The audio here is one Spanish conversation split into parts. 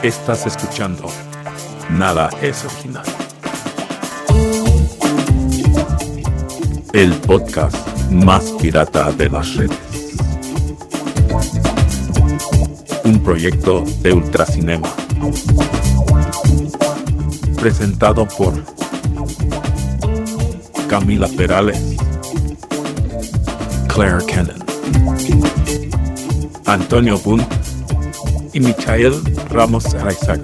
Estás escuchando Nada es Original, el podcast más pirata de las redes. Un proyecto de Ultracinema, presentado por Camila Perales, Claire Cannon, Antonio Bunt y Michael Ramos Araizaga.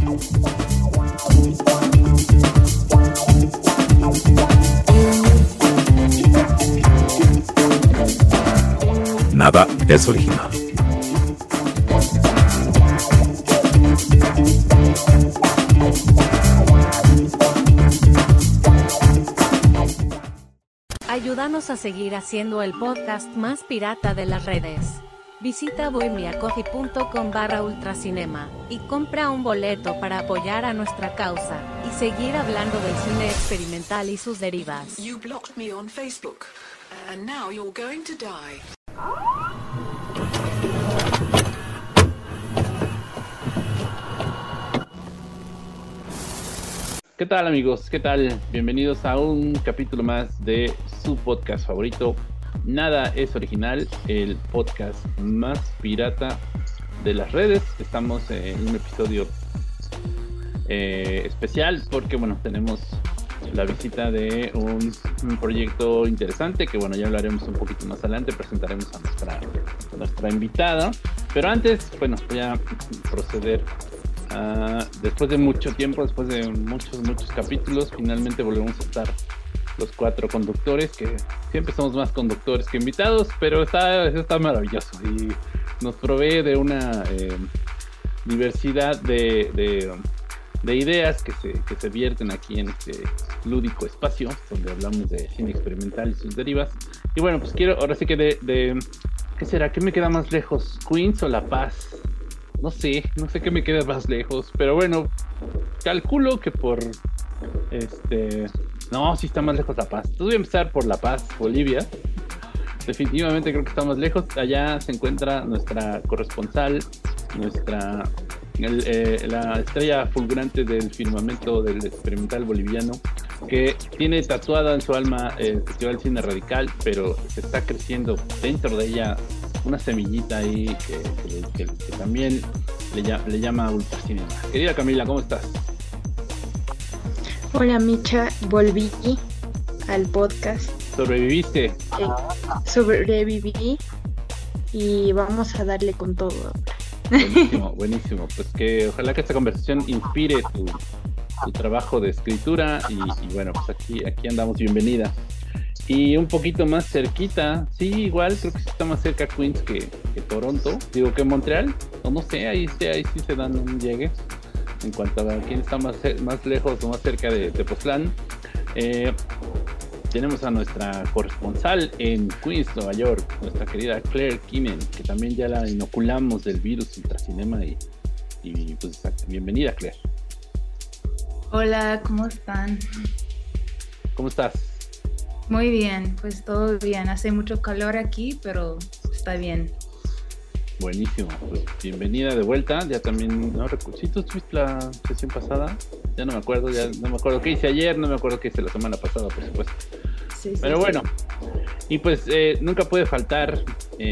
Nada es original. Ayúdanos a seguir haciendo el podcast más pirata de las redes. Visita bohemiacoffee.com/ultracinema y compra un boleto para apoyar a nuestra causa y seguir hablando del cine experimental y sus derivas. You blocked me on Facebook, and now you're going to die. ¿Qué tal, amigos? ¿Qué tal? Bienvenidos a un capítulo más de su podcast favorito, Nada es Original, el podcast más pirata de las redes. Estamos en un episodio especial porque, bueno, tenemos la visita de un proyecto interesante que, bueno, ya hablaremos un poquito más adelante. Presentaremos a nuestra invitada, pero antes, bueno, voy a proceder. Después de mucho tiempo, después de muchos capítulos, finalmente volvemos a estar los cuatro conductores, que siempre somos más conductores que invitados, pero está maravilloso y nos provee de una diversidad de ideas que se vierten aquí en este lúdico espacio donde hablamos de cine experimental y sus derivas. Y bueno, pues ahora sí que ¿qué será? ¿Qué me queda más lejos? ¿Queens o La Paz? No sé qué me queda más lejos, pero bueno, calculo que no, sí está más lejos La Paz. Entonces voy a empezar por La Paz, Bolivia. Definitivamente creo que está más lejos. Allá se encuentra nuestra corresponsal, la estrella fulgurante del firmamento del experimental boliviano, que tiene tatuada en su alma el Festival Cine Radical, pero se está creciendo dentro de ella una semillita ahí que también le llama Ultracinema. Querida Camila, ¿cómo estás? Hola Micha, volví al podcast. ¿Sobreviviste? Sobreviví y vamos a darle con todo. Buenísimo. Pues que ojalá que esta conversación inspire tu trabajo de escritura y bueno, pues aquí andamos. Bienvenida. Y un poquito más cerquita, sí, igual creo que sí está más cerca Queens que Toronto, digo que Montreal, o no sé, ahí sí se dan un llegue en cuanto a quién está más lejos o más cerca de Tepoztlán. Tenemos a nuestra corresponsal en Queens, Nueva York, nuestra querida Claire Cannon, que también ya la inoculamos del virus Ultracinema y pues bienvenida, Claire. Hola, ¿cómo están? ¿Cómo estás? Muy bien, pues todo bien. Hace mucho calor aquí, pero está bien. Buenísimo, pues bienvenida de vuelta. Ya también, no recuerdo, ¿sí tú estuviste la sesión pasada? Ya no me acuerdo qué hice ayer, no me acuerdo qué hice la semana pasada, por supuesto. Sí, pero bueno, y pues nunca puede faltar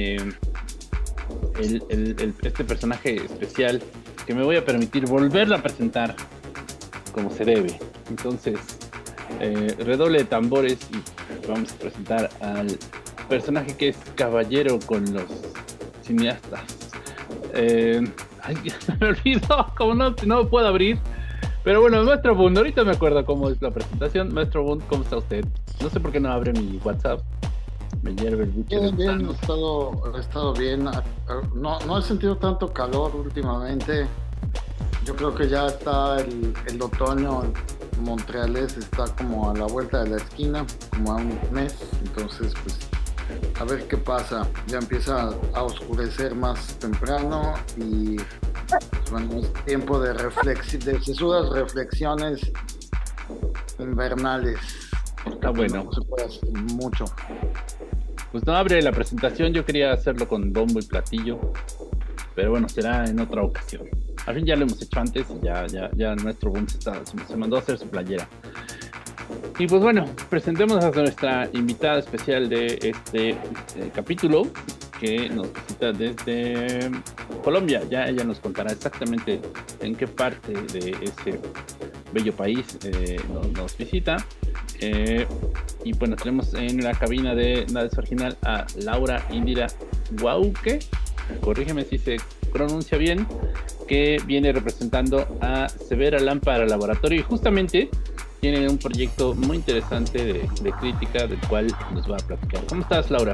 este personaje especial que me voy a permitir volverla a presentar como se debe. Entonces, redoble de tambores y vamos a presentar al personaje que es caballero con los cineastas. Ay, se me olvidó, como no puedo abrir. Pero bueno, Maestro Bunt, ahorita me acuerdo cómo es la presentación. Maestro Bunt, ¿cómo está usted? No sé por qué no abre mi WhatsApp. Me hierve el bicho. Bien, he estado bien. No he sentido tanto calor últimamente. Yo creo que ya está el otoño montrealés, está como a la vuelta de la esquina, como a un mes. Entonces, pues, a ver qué pasa. Ya empieza a oscurecer más temprano y bueno, es tiempo de sesudas reflexiones invernales. Está bueno. No se puede hacer mucho. Pues no abre la presentación, yo quería hacerlo con bombo y platillo, pero bueno, será en otra ocasión. Al fin ya lo hemos hecho antes y ya nuestro boom se mandó a hacer su playera. Y pues bueno, presentemos a nuestra invitada especial de este capítulo, que nos visita desde Colombia. Ya ella nos contará exactamente en qué parte de ese bello país nos visita. Y bueno, tenemos en la cabina de Nada es Original a Laura Indira Guauque, corrígeme si se pronuncia bien, que viene representando a Severa Lámpara Laboratorio y justamente tiene un proyecto muy interesante de crítica del cual nos va a platicar. ¿Cómo estás, Laura?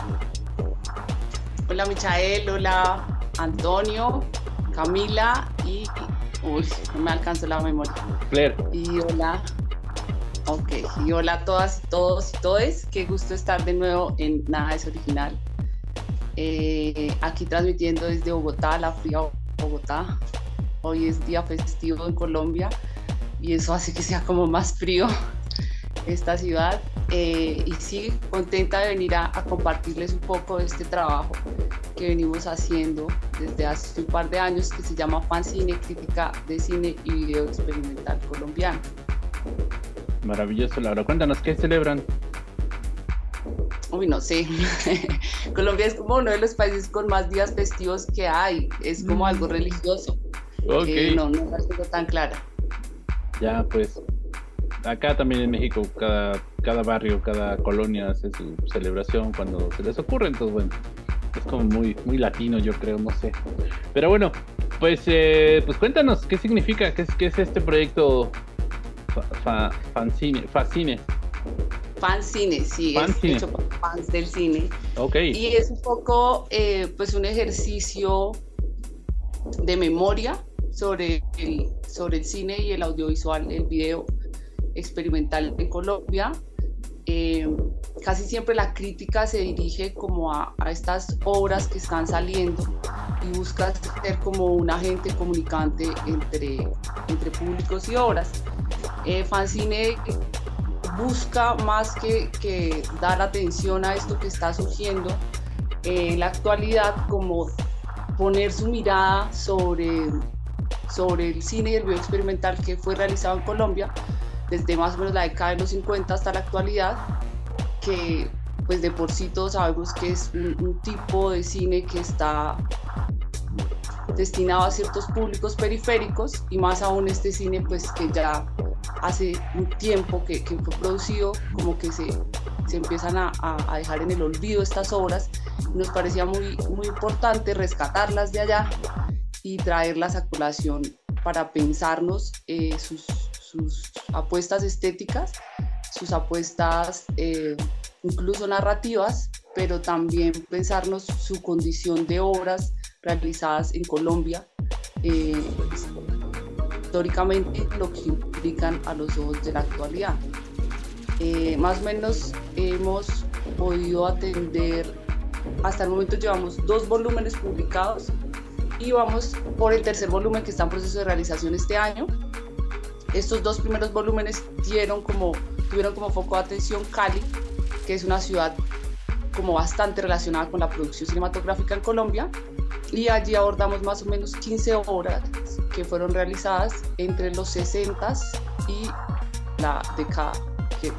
Hola, Michael, hola, Antonio, Camila y... Uy, no me alcanzó la memoria. Claire. Y hola... Ok, y hola a todas y todos y todes. Qué gusto estar de nuevo en Nada es Original. Aquí transmitiendo desde Bogotá, la fría Bogotá. Hoy es día festivo en Colombia y eso hace que sea como más frío esta ciudad. Y sí, contenta de venir a compartirles un poco de este trabajo que venimos haciendo desde hace un par de años, que se llama Fanzine, crítica de cine y video experimental colombiano. Maravilloso, Laura. Cuéntanos, ¿qué celebran? Uy, no sé. Colombia es como uno de los países con más días festivos que hay. Es como algo religioso. Okay. No la tengo tan clara. Ya, pues, acá también en México, cada barrio, cada colonia hace su celebración cuando se les ocurre. Entonces, bueno, es como muy latino, yo creo, no sé. Pero bueno, pues cuéntanos, ¿qué significa? ¿Qué es este proyecto? Fanzine, sí, Fanzine. Es hecho por fans del cine. Okay. Y es un poco pues un ejercicio de memoria sobre el cine y el audiovisual, el video experimental en Colombia. Casi siempre la crítica se dirige como a estas obras que están saliendo y busca ser como un agente comunicante entre públicos y obras. Fanzine busca más que dar atención a esto que está surgiendo en la actualidad, como poner su mirada sobre el cine y el video experimental que fue realizado en Colombia desde más o menos la década de los 50 hasta la actualidad, que pues de por sí todos sabemos que es un tipo de cine que está destinado a ciertos públicos periféricos, y más aún este cine pues que ya hace un tiempo que fue producido, como que se empiezan a dejar en el olvido estas obras. Nos parecía muy importante rescatarlas de allá y traerlas a colación para pensarnos sus apuestas estéticas, sus apuestas incluso narrativas, pero también pensarnos su condición de obras realizadas en Colombia, históricamente, lo que implican a los ojos de la actualidad. Más o menos hemos podido atender, hasta el momento llevamos 2 volúmenes publicados y vamos por el tercer volumen que está en proceso de realización este año. Estos 2 primeros volúmenes tuvieron como foco de atención Cali, que es una ciudad como bastante relacionada con la producción cinematográfica en Colombia, y allí abordamos más o menos 15 obras que fueron realizadas entre los 60s y la década que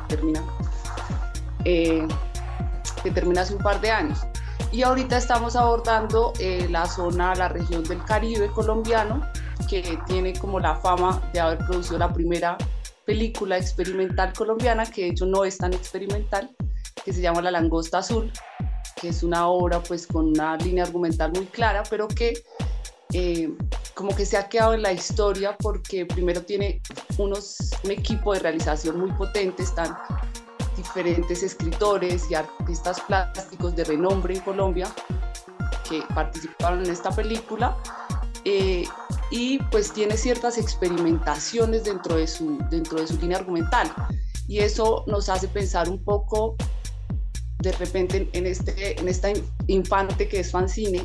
termina hace un par de años. Y ahorita estamos abordando la región del Caribe colombiano, que tiene como la fama de haber producido la primera película experimental colombiana, que de hecho no es tan experimental, que se llama La Langosta Azul, que es una obra pues con una línea argumental muy clara, pero que como que se ha quedado en la historia porque primero tiene un equipo de realización muy potente, están diferentes escritores y artistas plásticos de renombre en Colombia que participaron en esta película, y pues tiene ciertas experimentaciones dentro de su línea argumental, y eso nos hace pensar un poco de repente en esta infante que es Fanzine.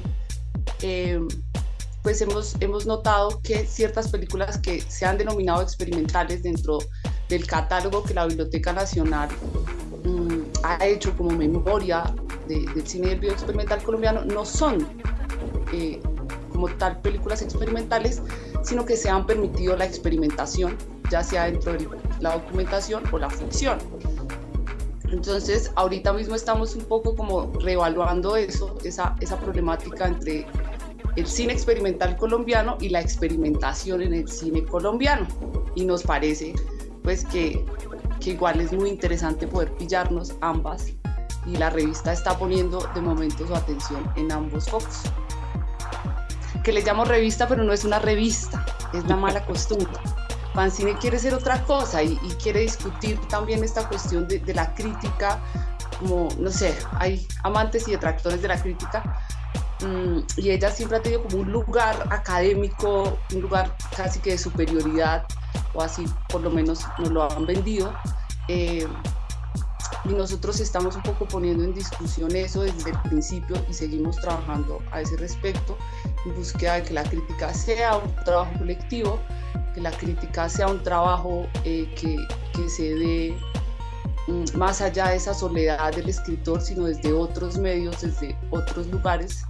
Pues hemos notado que ciertas películas que se han denominado experimentales dentro del catálogo que la Biblioteca Nacional ha hecho como memoria del cine y del video experimental colombiano no son como tal películas experimentales, sino que se han permitido la experimentación, ya sea dentro de la documentación o la ficción. Entonces, ahorita mismo estamos un poco como reevaluando esa problemática entre el cine experimental colombiano y la experimentación en el cine colombiano. Y nos parece pues que igual es muy interesante poder pillarnos ambas, y la revista está poniendo de momento su atención en ambos focos. Que le llamo revista, pero no es una revista, es la mala costumbre. Fanzine quiere ser otra cosa y quiere discutir también esta cuestión de la crítica, como, no sé, hay amantes y detractores de la crítica, y ella siempre ha tenido como un lugar académico, un lugar casi que de superioridad, o así por lo menos nos lo han vendido, y nosotros estamos un poco poniendo en discusión eso desde el principio y seguimos trabajando a ese respecto, en búsqueda de que la crítica sea un trabajo colectivo, que la crítica sea un trabajo que se dé más allá de esa soledad del escritor, sino desde otros medios, desde otros lugares.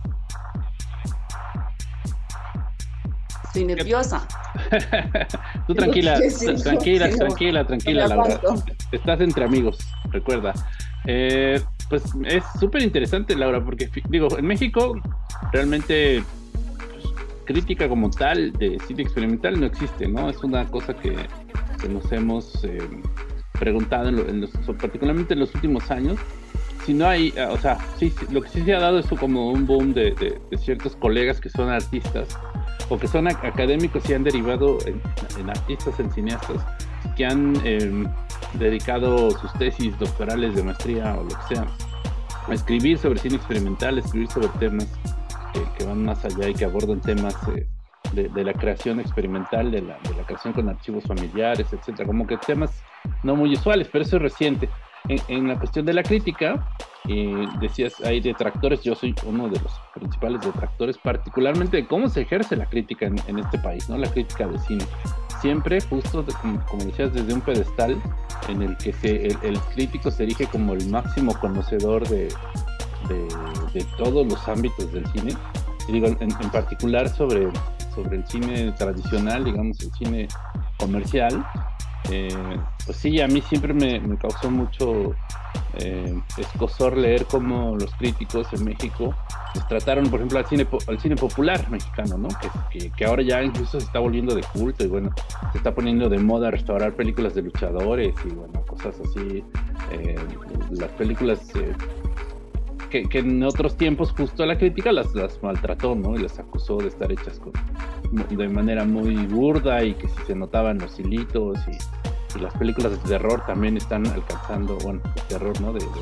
Estoy nerviosa. Tú tranquila, Sí, tranquila, Laura. Estás entre amigos, recuerda. Pues es súper interesante, Laura, porque digo, en México realmente crítica como tal de cine experimental no existe, ¿no? Es una cosa que nos hemos preguntado particularmente en los últimos años. Si no hay, o sea, sí, lo que sí se ha dado es como un boom de ciertos colegas que son artistas o que son académicos y han derivado en artistas, en cineastas, que han dedicado sus tesis doctorales de maestría o lo que sea a escribir sobre cine experimental, escribir sobre temas que van más allá y que abordan temas de la creación experimental, de la creación con archivos familiares, etcétera, como que temas no muy usuales, pero eso es reciente. En la cuestión de la crítica, decías, hay detractores, yo soy uno de los principales detractores, particularmente de cómo se ejerce la crítica en este país, ¿no? La crítica de cine. Siempre, justo, como decías, desde un pedestal en el que el crítico se erige como el máximo conocedor de todos los ámbitos del cine. Y digo, en particular sobre el cine tradicional, digamos, el cine comercial. Pues sí, a mí siempre me causó mucho escozor leer cómo los críticos en México pues, trataron, por ejemplo, al cine popular mexicano, ¿no? Que ahora ya incluso se está volviendo de culto y bueno, se está poniendo de moda restaurar películas de luchadores y bueno, cosas así. Las películas que en otros tiempos justo la crítica las maltrató, ¿no? Y las acusó de estar hechas de manera muy burda y que si se notaban los hilitos y las películas de terror también están alcanzando, bueno, el terror, ¿no? De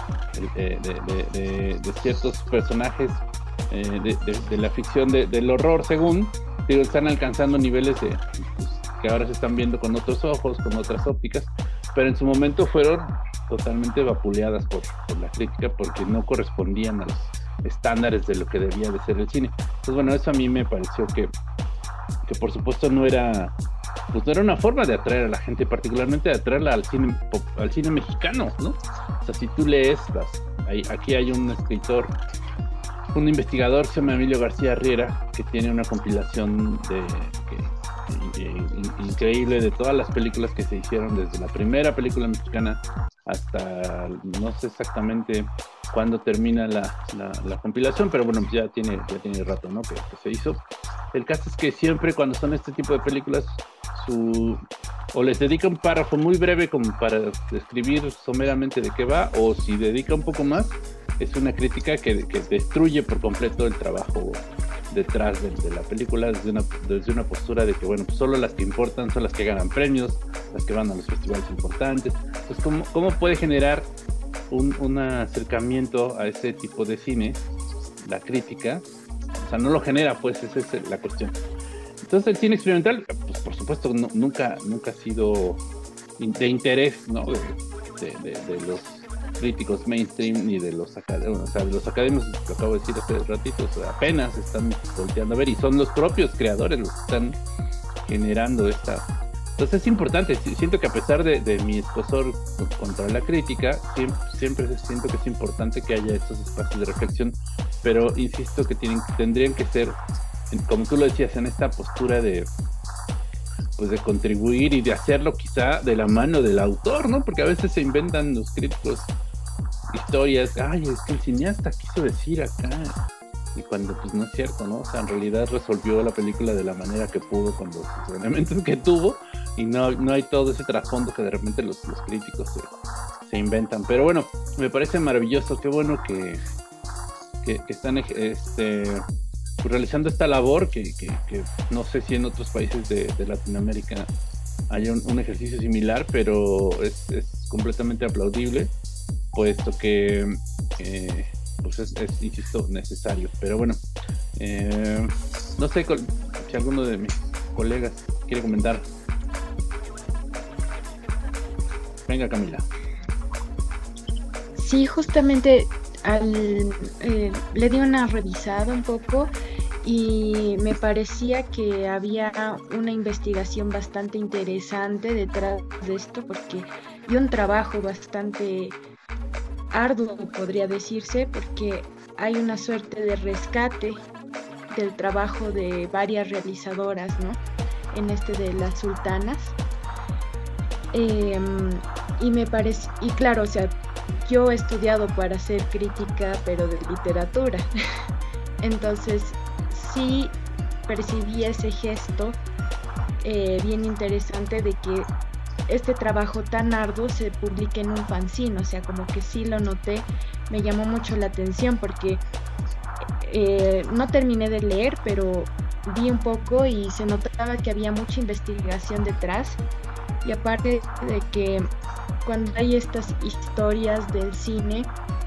ciertos personajes de la ficción del horror, según, digo, están alcanzando niveles pues, que ahora se están viendo con otros ojos, con otras ópticas, pero en su momento fueron totalmente vapuleadas por la crítica porque no correspondían a los estándares de lo que debía de ser el cine. Entonces, bueno, eso a mí me pareció que por supuesto no era una forma de atraer a la gente, particularmente de atraerla al cine mexicano, ¿no? O sea, si tú lees, aquí hay un escritor, un investigador, se llama Emilio García Riera, que tiene una compilación increíble de todas las películas que se hicieron desde la primera película mexicana hasta no sé exactamente cuándo termina la compilación, pero bueno, ya tiene rato, ¿no? que se hizo. El caso es que siempre cuando son este tipo de películas o les dedica un párrafo muy breve como para describir someramente de qué va, o si dedica un poco más, es una crítica que destruye por completo el trabajo detrás de la película desde una postura de que bueno, pues solo las que importan son las que ganan premios, las que van a los festivales importantes. Entonces, ¿cómo puede generar un acercamiento a ese tipo de cine la crítica? O sea, no lo genera, pues esa es la cuestión. Entonces el cine experimental, pues por supuesto nunca ha sido de interés, ¿no? de los críticos mainstream ni de los académicos. O sea, los académicos, lo acabo de decir hace ratito, o sea, apenas están volteando a ver y son los propios creadores los que están generando esta. Entonces es importante, siento que a pesar de mi escozor contra la crítica, siempre siento que es importante que haya estos espacios de reflexión, pero insisto que tendrían que ser como tú lo decías, en esta postura de pues de contribuir y de hacerlo quizá de la mano del autor, ¿no? Porque a veces se inventan los críticos historias, ay, es que el cineasta quiso decir acá, y cuando pues no es cierto, ¿no? O sea, en realidad resolvió la película de la manera que pudo con los elementos que tuvo, y no hay todo ese trasfondo que de repente los críticos se inventan. Pero bueno, me parece maravilloso, qué bueno que están pues realizando esta labor que no sé si en otros países de Latinoamérica haya un ejercicio similar, pero es completamente aplaudible, puesto que pues es, insisto, necesario. Pero bueno, no sé si alguno de mis colegas quiere comentar. Venga, Camila. Sí, justamente le di una revisada un poco y me parecía que había una investigación bastante interesante detrás de esto, y un trabajo bastante arduo, podría decirse, porque hay una suerte de rescate del trabajo de varias realizadoras, ¿no? En de las sultanas. Y me parece, y claro, o sea, yo he estudiado para hacer crítica, pero de literatura. Entonces, sí percibí ese gesto bien interesante de que este trabajo tan arduo se publique en un fanzine. O sea, como que sí lo noté, me llamó mucho la atención porque no terminé de leer, pero vi un poco y se notaba que había mucha investigación detrás. Y aparte de que cuando hay estas historias del cine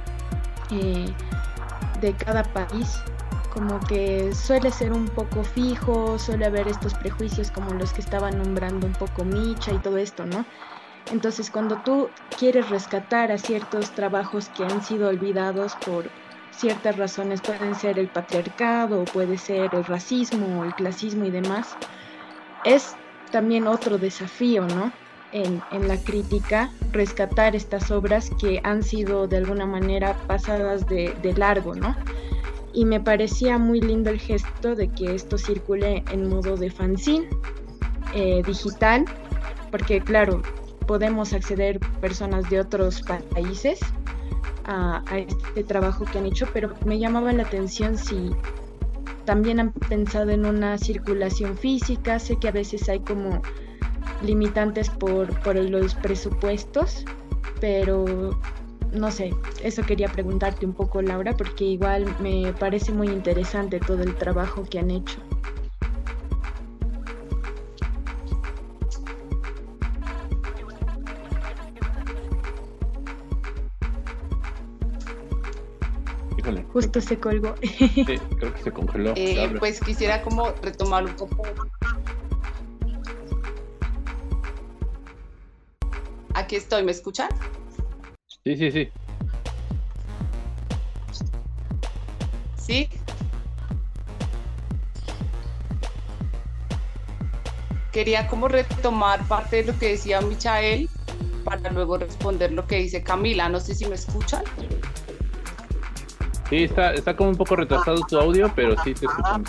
de cada país, como que suele ser un poco fijo, suele haber estos prejuicios como los que estaba nombrando un poco Micha y todo esto, ¿no? Entonces, cuando tú quieres rescatar a ciertos trabajos que han sido olvidados por ciertas razones, pueden ser el patriarcado, puede ser el racismo, el clasismo y demás, es también otro desafío, ¿no? En la crítica, rescatar estas obras que han sido de alguna manera pasadas de largo, ¿no? Y me parecía muy lindo el gesto de que esto circule en modo de fanzine digital, porque claro, podemos acceder personas de otros países a este trabajo que han hecho, pero me llamaba la atención si también han pensado en una circulación física. Sé que a veces hay como limitantes por los presupuestos, pero no sé, eso quería preguntarte un poco, Laura, porque igual me parece muy interesante todo el trabajo que han hecho. Híjole. Justo se colgó. Sí, creo que se congeló. Pues quisiera como retomar un poco. Aquí estoy, ¿me escuchan? Sí. ¿Sí? Quería como retomar parte de lo que decía Michael para luego responder lo que dice Camila. No sé si me escuchan. Sí, está como un poco retrasado tu audio, pero sí te escuchamos.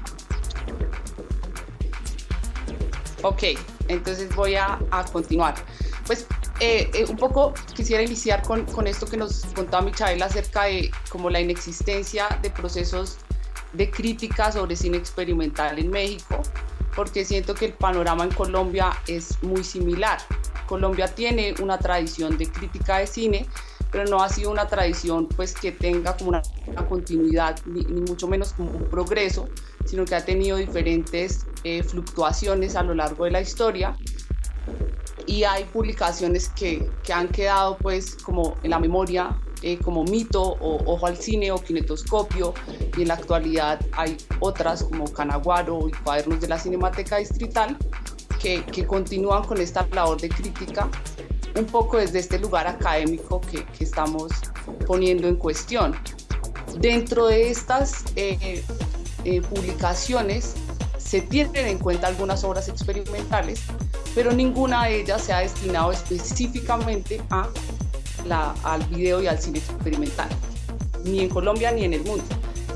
Ok, entonces voy a continuar. Pues un poco quisiera iniciar con esto que nos contaba Michael acerca de como la inexistencia de procesos de crítica sobre cine experimental en México, porque siento que el panorama en Colombia es muy similar. Colombia tiene una tradición de crítica de cine, pero no ha sido una tradición pues que tenga como una continuidad, ni mucho menos como un progreso, sino que ha tenido diferentes fluctuaciones a lo largo de la historia. Y hay publicaciones que han quedado pues como en la memoria, como Mito o Ojo al Cine o Kinetoscopio, y en la actualidad hay otras como Canaguaro y Cuadernos de la Cinemateca Distrital que continúan con esta labor de crítica, un poco desde este lugar académico que estamos poniendo en cuestión. Dentro de estas publicaciones se tienen en cuenta algunas obras experimentales, pero ninguna de ellas se ha destinado específicamente al video y al cine experimental, ni en Colombia ni en el mundo.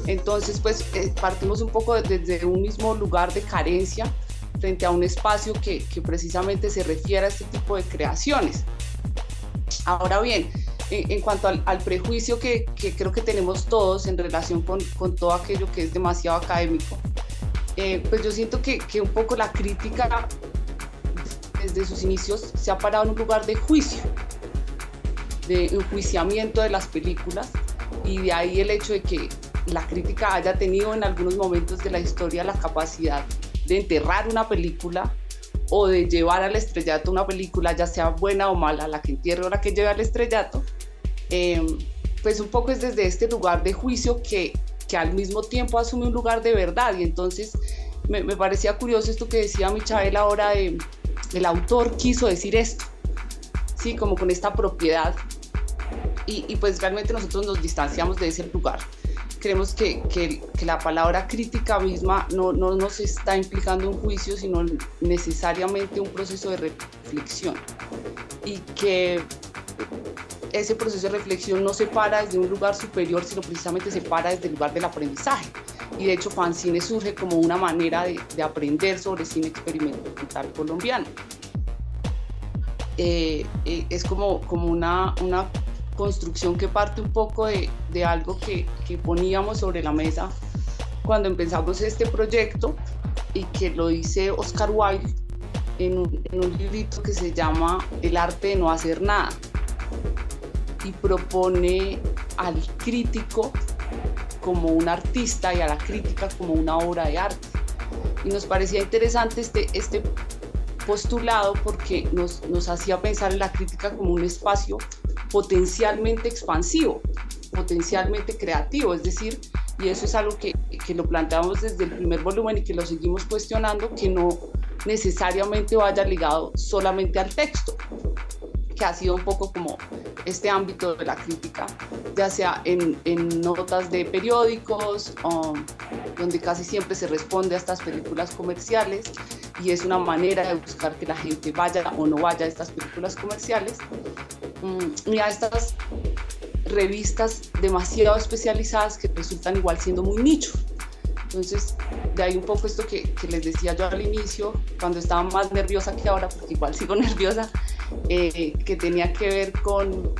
Entonces, pues partimos un poco desde un mismo lugar de carencia frente a un espacio que precisamente se refiere a este tipo de creaciones. Ahora bien, en cuanto al prejuicio que creo que tenemos todos en relación con todo aquello que es demasiado académico, pues yo siento que un poco la crítica desde sus inicios se ha parado en un lugar de juicio, de enjuiciamiento de las películas, y de ahí el hecho de que la crítica haya tenido en algunos momentos de la historia la capacidad de enterrar una película o de llevar al estrellato una película, ya sea buena o mala, la que entierre o la que lleve al estrellato. Pues un poco es desde este lugar de juicio que al mismo tiempo asume un lugar de verdad, y entonces me parecía curioso esto que decía Michael ahora de el autor quiso decir esto, sí, como con esta propiedad, y pues realmente nosotros nos distanciamos de ese lugar. Creemos que la palabra crítica misma no nos está implicando un juicio, sino necesariamente un proceso de reflexión, y que ese proceso de reflexión no se para desde un lugar superior, sino precisamente se para desde el lugar del aprendizaje. Y de hecho Fancine surge como una manera de aprender sobre cine experimental colombiano. Es como una construcción que parte un poco de algo que poníamos sobre la mesa cuando empezamos este proyecto, y que lo dice Oscar Wilde en un librito que se llama El arte de no hacer nada, y propone al crítico como un artista y a la crítica como una obra de arte. Y nos parecía interesante este postulado porque nos hacía pensar en la crítica como un espacio potencialmente expansivo, potencialmente creativo, es decir, y eso es algo que lo planteamos desde el primer volumen y que lo seguimos cuestionando, que no necesariamente vaya ligado solamente al texto, que ha sido un poco como este ámbito de la crítica, ya sea en notas de periódicos, donde casi siempre se responde a estas películas comerciales, y es una manera de buscar que la gente vaya o no vaya a estas películas comerciales, y a estas revistas demasiado especializadas que resultan igual siendo muy nicho. Entonces, de ahí un poco esto que les decía yo al inicio, cuando estaba más nerviosa que ahora, porque igual sigo nerviosa, que tenía que ver con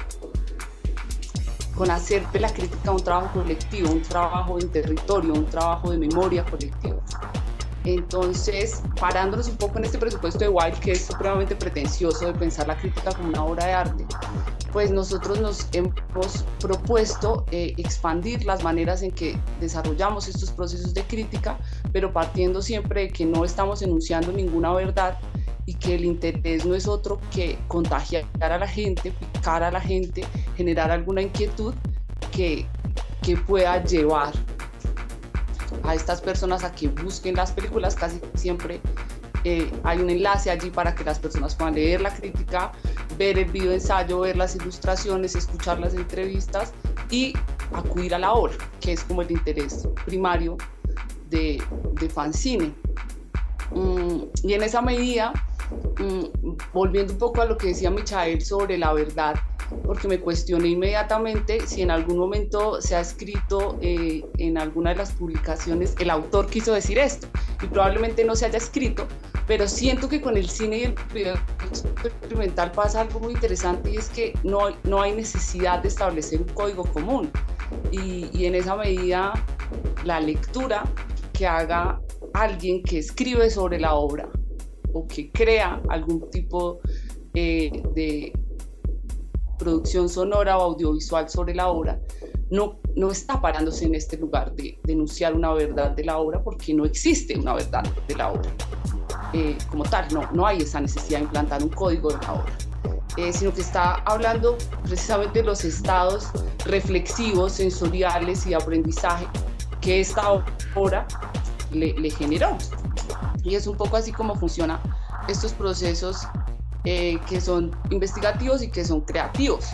hacer de la crítica un trabajo colectivo, un trabajo en territorio, un trabajo de memoria colectiva. Entonces, parándonos un poco en este presupuesto de Wilde, que es supremamente pretencioso de pensar la crítica como una obra de arte, pues nosotros nos hemos propuesto expandir las maneras en que desarrollamos estos procesos de crítica, pero partiendo siempre de que no estamos enunciando ninguna verdad, y que el interés no es otro que contagiar a la gente, picar a la gente, generar alguna inquietud que pueda llevar a estas personas a que busquen las películas. Casi siempre hay un enlace allí para que las personas puedan leer la crítica, ver el video ensayo, ver las ilustraciones, escuchar las entrevistas y acudir a la obra, que es como el interés primario de Fancine. Y en esa medida, volviendo un poco a lo que decía Michael sobre la verdad, porque me cuestioné inmediatamente si en algún momento se ha escrito en alguna de las publicaciones el autor quiso decir esto, y probablemente no se haya escrito, pero siento que con el cine y el video experimental pasa algo muy interesante, y es que no hay necesidad de establecer un código común, y en esa medida la lectura que haga alguien que escribe sobre la obra o que crea algún tipo de producción sonora o audiovisual sobre la obra, no está parándose en este lugar de denunciar una verdad de la obra, porque no existe una verdad de la obra como tal, no hay esa necesidad de implantar un código de la obra, sino que está hablando precisamente de los estados reflexivos, sensoriales y de aprendizaje que esta obra le generó. Y es un poco así como funcionan estos procesos que son investigativos y que son creativos.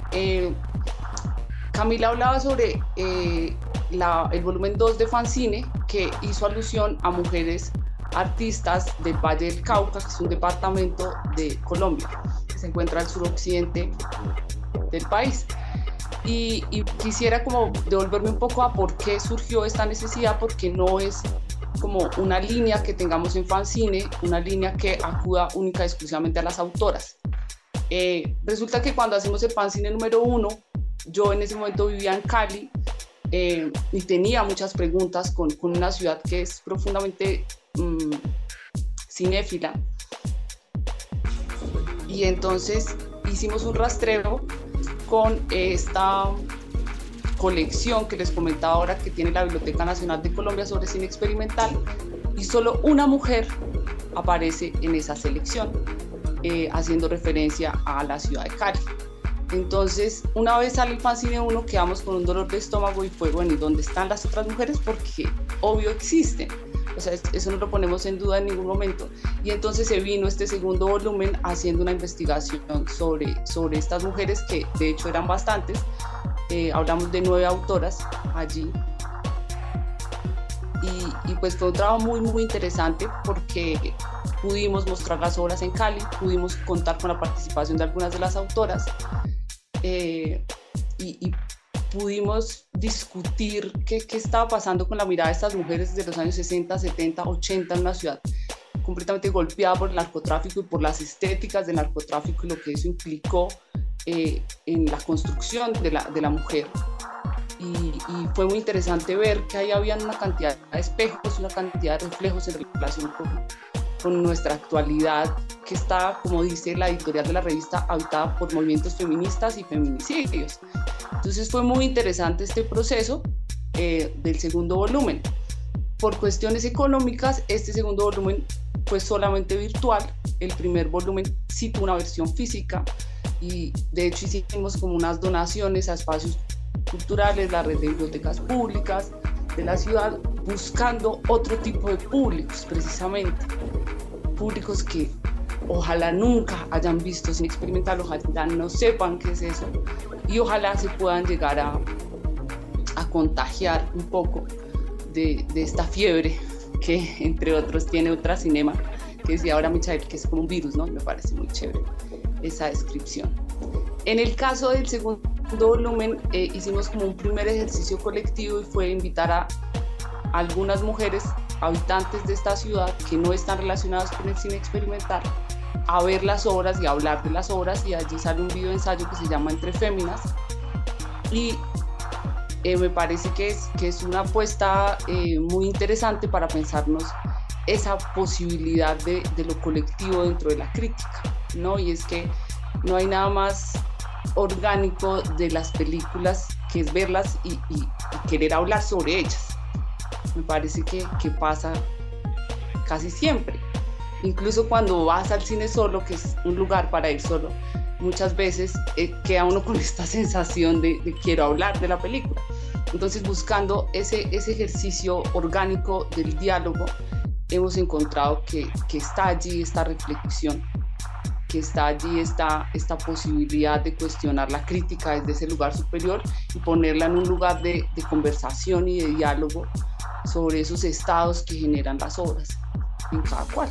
Camila hablaba sobre el volumen 2 de Fancine, que hizo alusión a mujeres artistas del Valle del Cauca, que es un departamento de Colombia, que se encuentra al suroccidente del país. y quisiera como devolverme un poco a por qué surgió esta necesidad, porque no es como una línea que tengamos en fanzine, una línea que acuda única y exclusivamente a las autoras. Resulta que cuando hacemos el fanzine número 1, yo en ese momento vivía en Cali y tenía muchas preguntas con una ciudad que es profundamente cinéfila. Y entonces hicimos un rastreo con esta colección que les comentaba ahora que tiene la Biblioteca Nacional de Colombia sobre cine experimental, y solo una mujer aparece en esa selección, haciendo referencia a la ciudad de Cali. Entonces, una vez sale el fanzine 1, quedamos con un dolor de estómago y fue, bueno, ¿y dónde están las otras mujeres? Porque obvio existen. O sea, eso no lo ponemos en duda en ningún momento. Y entonces se vino este segundo volumen haciendo una investigación sobre estas mujeres, que de hecho eran bastantes. Hablamos de 9 autoras allí. Y pues fue un trabajo muy, muy interesante porque pudimos mostrar las obras en Cali, pudimos contar con la participación de algunas de las autoras y pudimos discutir qué estaba pasando con la mirada de estas mujeres de los años 60, 70, 80 en una ciudad completamente golpeada por el narcotráfico y por las estéticas del narcotráfico y lo que eso implicó en la construcción de la mujer. Y fue muy interesante ver que ahí había una cantidad de espejos, una cantidad de reflejos en relación con nuestra actualidad, que está, como dice la editorial de la revista, habitada por movimientos feministas y feminicidios. Entonces fue muy interesante este proceso del segundo volumen. Por cuestiones económicas, este segundo volumen fue solamente virtual. El primer volumen sí tuvo una versión física y de hecho hicimos como unas donaciones a espacios culturales, la red de bibliotecas públicas de la ciudad, buscando otro tipo de públicos, precisamente públicos que ojalá nunca hayan visto cine experimental, ojalá no sepan qué es eso y ojalá se puedan llegar a contagiar un poco de esta fiebre que entre otros tiene Ultracinema, que decía ahora Michael que es como un virus, ¿no? Me parece muy chévere esa descripción. En el caso del segundo volumen hicimos como un primer ejercicio colectivo y fue invitar a algunas mujeres habitantes de esta ciudad que no están relacionadas con el cine experimental a ver las obras y a hablar de las obras, y allí sale un video ensayo que se llama Entre Féminas y me parece que es una apuesta muy interesante para pensarnos esa posibilidad de lo colectivo dentro de la crítica, ¿no? Y es que no hay nada más orgánico de las películas que es verlas y querer hablar sobre ellas. Me parece que pasa casi siempre, incluso cuando vas al cine solo, que es un lugar para ir solo, muchas veces queda uno con esta sensación de quiero hablar de la película. Entonces, buscando ese ejercicio orgánico del diálogo, hemos encontrado que está allí esta reflexión, que está allí esta posibilidad de cuestionar la crítica desde ese lugar superior y ponerla en un lugar de conversación y de diálogo sobre esos estados que generan las obras en cada cual.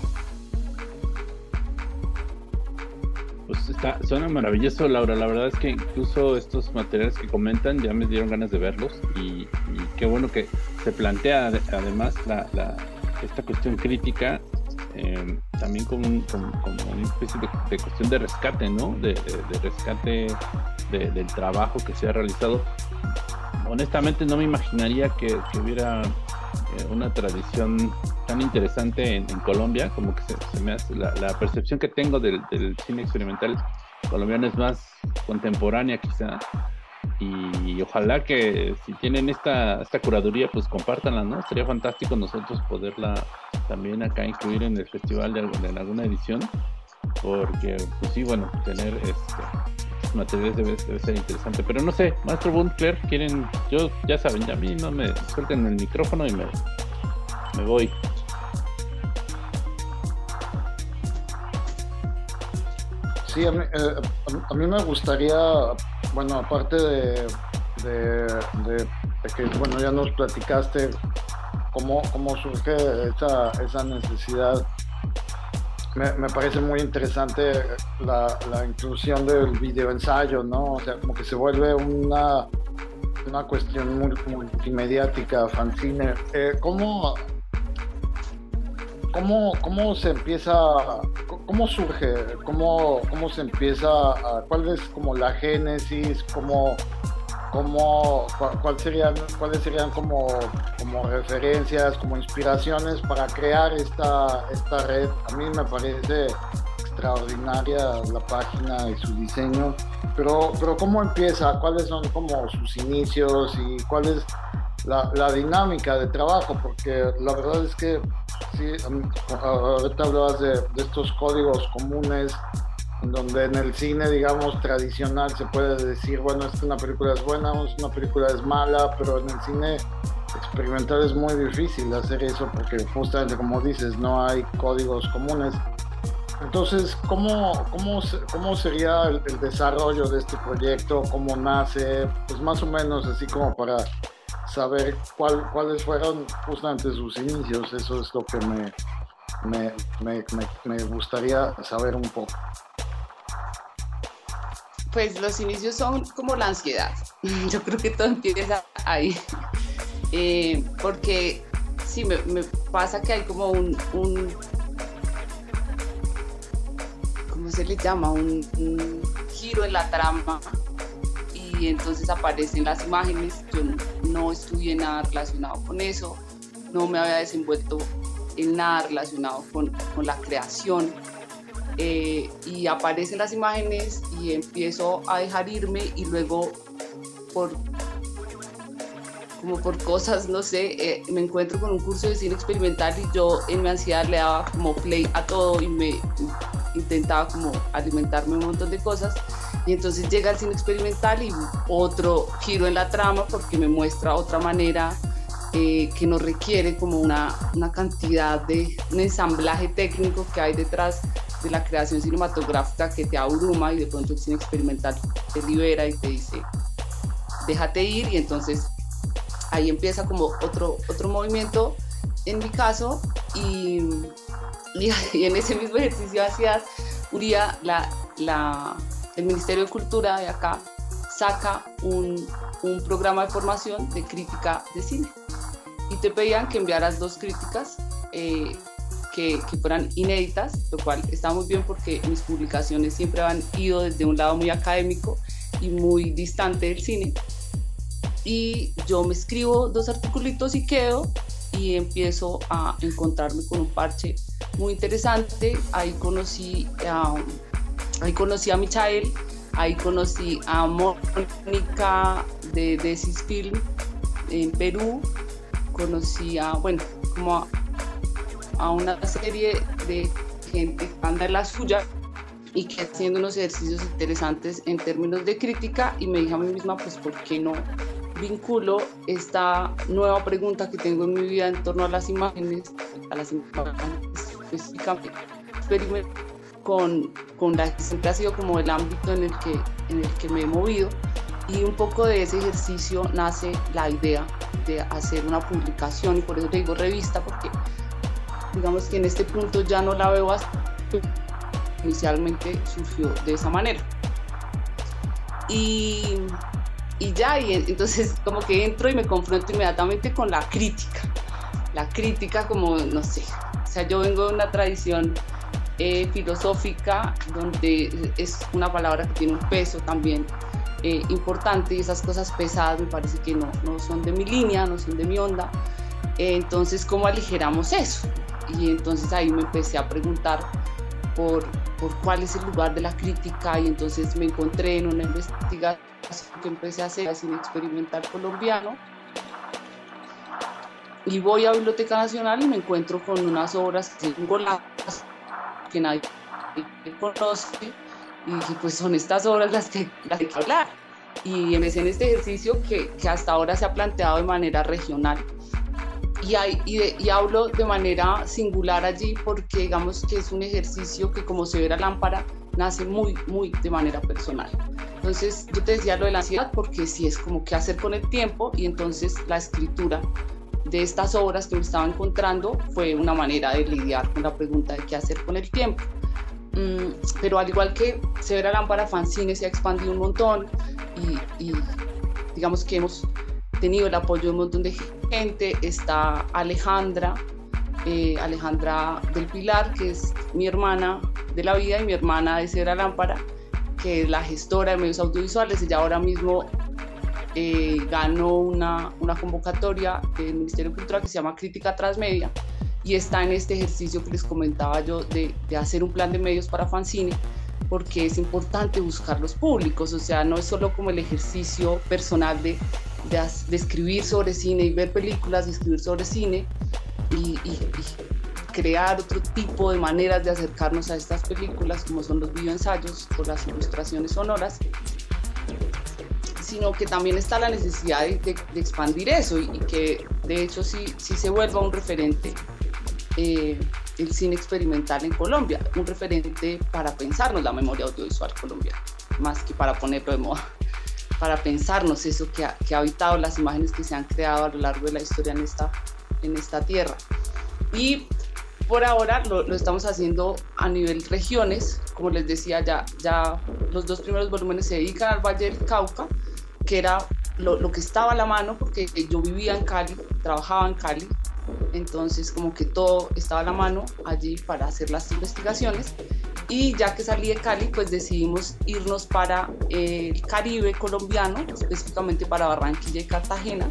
Pues suena maravilloso, Laura. La verdad es que incluso estos materiales que comentan ya me dieron ganas de verlos y qué bueno que se plantea además esta cuestión crítica también como una especie de cuestión de rescate, ¿no? De rescate del trabajo que se ha realizado. Honestamente no me imaginaría que hubiera una tradición tan interesante en Colombia, como que se me hace la percepción que tengo del cine experimental colombiano es más contemporánea quizá, y ojalá que si tienen esta curaduría pues compártanla, ¿no? Sería fantástico nosotros poderla también acá incluir en el festival en alguna edición, porque pues sí, bueno, tener estos materiales debe ser interesante. Pero no sé, Maestro Boone, Claire, quieren, ya saben, ya a mí no me suelten el micrófono y me voy. Sí, a mí me gustaría, bueno, aparte de que, bueno, ya nos platicaste cómo surge esa necesidad me parece muy interesante la inclusión del videoensayo, ¿no? O sea, como que se vuelve una cuestión multimediática, fanzine. ¿Cómo se empieza, cómo surge, cómo se empieza, cuál es como la génesis, cuáles serían como referencias, como inspiraciones para crear esta red? A mí me parece extraordinaria la página y su diseño, pero ¿cómo empieza? ¿Cuáles son como sus inicios y cuál es la dinámica de trabajo? Porque la verdad es que sí, ahorita hablabas de estos códigos comunes, en donde en el cine, digamos, tradicional se puede decir, bueno, es que una película es buena, una película es mala, pero en el cine experimental es muy difícil hacer eso porque justamente, como dices, no hay códigos comunes. Entonces, ¿cómo sería el desarrollo de este proyecto? ¿Cómo nace? Pues más o menos así como para saber cuáles fueron justamente sus inicios. Eso es lo que me gustaría saber un poco. Pues los inicios son como la ansiedad. Yo creo que todo empieza ahí. Porque sí, me pasa que hay como un ¿cómo se le llama? Un giro en la trama, y entonces aparecen las imágenes. Yo no estudié nada relacionado con eso, no me había desenvuelto en nada relacionado con la creación. Y aparecen las imágenes y empiezo a dejar irme, y luego por cosas, no sé, me encuentro con un curso de cine experimental y yo en mi ansiedad le daba como play a todo y me intentaba como alimentarme un montón de cosas, y entonces llega el cine experimental y otro giro en la trama porque me muestra otra manera que no requiere como una cantidad de un ensamblaje técnico que hay detrás de la creación cinematográfica que te abruma, y de pronto el cine experimental te libera y te dice déjate ir, y entonces ahí empieza como otro movimiento en mi caso, y en ese mismo ejercicio hacía Uría, el Ministerio de Cultura de acá saca un programa de formación de crítica de cine, y te pedían que enviaras 2 críticas que fueran inéditas, lo cual está muy bien porque mis publicaciones siempre han ido desde un lado muy académico y muy distante del cine. Y yo me escribo 2 articulitos y quedo, y empiezo a encontrarme con un parche muy interesante. Ahí conocí a Michael, ahí conocí a Mónica de Desis Film en Perú, conocí a una serie de gente que anda en la suya y que haciendo unos ejercicios interesantes en términos de crítica, y me dije a mí misma, pues ¿por qué no vinculo esta nueva pregunta que tengo en mi vida en torno a las imágenes específicamente con la que siempre ha sido como el ámbito en el que me he movido? Y un poco de ese ejercicio nace la idea de hacer una publicación, y por eso le digo revista, porque digamos que en este punto ya no la veo así. Inicialmente surgió de esa manera. Y entonces como que entro y me confronto inmediatamente con la crítica como, no sé, o sea, yo vengo de una tradición filosófica donde es una palabra que tiene un peso también importante, y esas cosas pesadas me parece que no son de mi línea, no son de mi onda. Entonces, ¿cómo aligeramos eso? Y entonces ahí me empecé a preguntar por cuál es el lugar de la crítica, y entonces me encontré en una investigación que empecé a hacer cine experimental colombiano, y voy a Biblioteca Nacional y me encuentro con unas obras que nadie conoce, y dije, pues son estas obras las que hay que hablar, y empecé en este ejercicio que hasta ahora se ha planteado de manera regional. Y hablo de manera singular allí porque digamos que es un ejercicio que, como se ve la lámpara, nace muy, muy de manera personal. Entonces yo te decía lo de la ansiedad porque sí es como qué hacer con el tiempo, y entonces la escritura estas obras que me estaba encontrando fue una manera de lidiar con la pregunta de qué hacer con el tiempo. Pero al igual que Severa Lámpara, Fanzine se ha expandido un montón y digamos que hemos tenido el apoyo de un montón de gente. Está Alejandra del Pilar, que es mi hermana de la vida y mi hermana de Severa Lámpara, que es la gestora de medios audiovisuales. Ella ahora mismo ganó una convocatoria del Ministerio de Cultura que se llama Crítica Transmedia y está en este ejercicio que les comentaba yo de hacer un plan de medios para Fanzine, porque es importante buscar los públicos. O sea, no es solo como el ejercicio personal de escribir sobre cine y ver películas, de escribir sobre cine y crear otro tipo de maneras de acercarnos a estas películas, como son los videoensayos o las ilustraciones sonoras, sino que también está la necesidad de expandir eso y que de hecho sí se vuelva un referente el cine experimental en Colombia, un referente para pensarnos la memoria audiovisual colombiana, más que para ponerlo de moda, para pensarnos eso que ha habitado las imágenes que se han creado a lo largo de la historia en esta tierra. Y por ahora lo estamos haciendo a nivel regiones. Como les decía, ya los 2 primeros volúmenes se dedican al Valle del Cauca, que era lo que estaba a la mano, porque yo vivía en Cali, trabajaba en Cali, entonces como que todo estaba a la mano allí para hacer las investigaciones. Y ya que salí de Cali, pues decidimos irnos para el Caribe colombiano, específicamente para Barranquilla y Cartagena.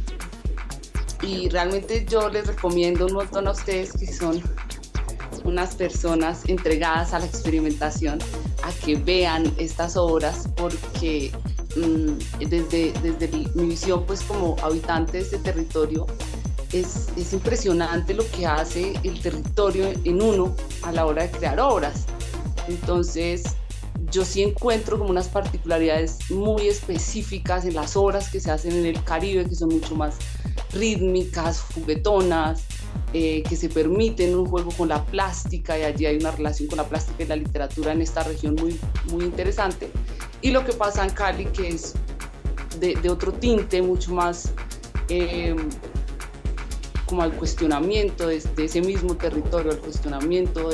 Y realmente yo les recomiendo un montón a ustedes, que son unas personas entregadas a la experimentación, a que vean estas obras, porque desde mi visión pues como habitante de este territorio, es impresionante lo que hace el territorio en uno a la hora de crear obras. Entonces yo sí encuentro como unas particularidades muy específicas en las obras que se hacen en el Caribe, que son mucho más rítmicas, juguetonas, que se permiten un juego con la plástica, y allí hay una relación con la plástica y la literatura en esta región muy, muy interesante. Y lo que pasa en Cali, que es de otro tinte, mucho más como al cuestionamiento de ese mismo territorio, al cuestionamiento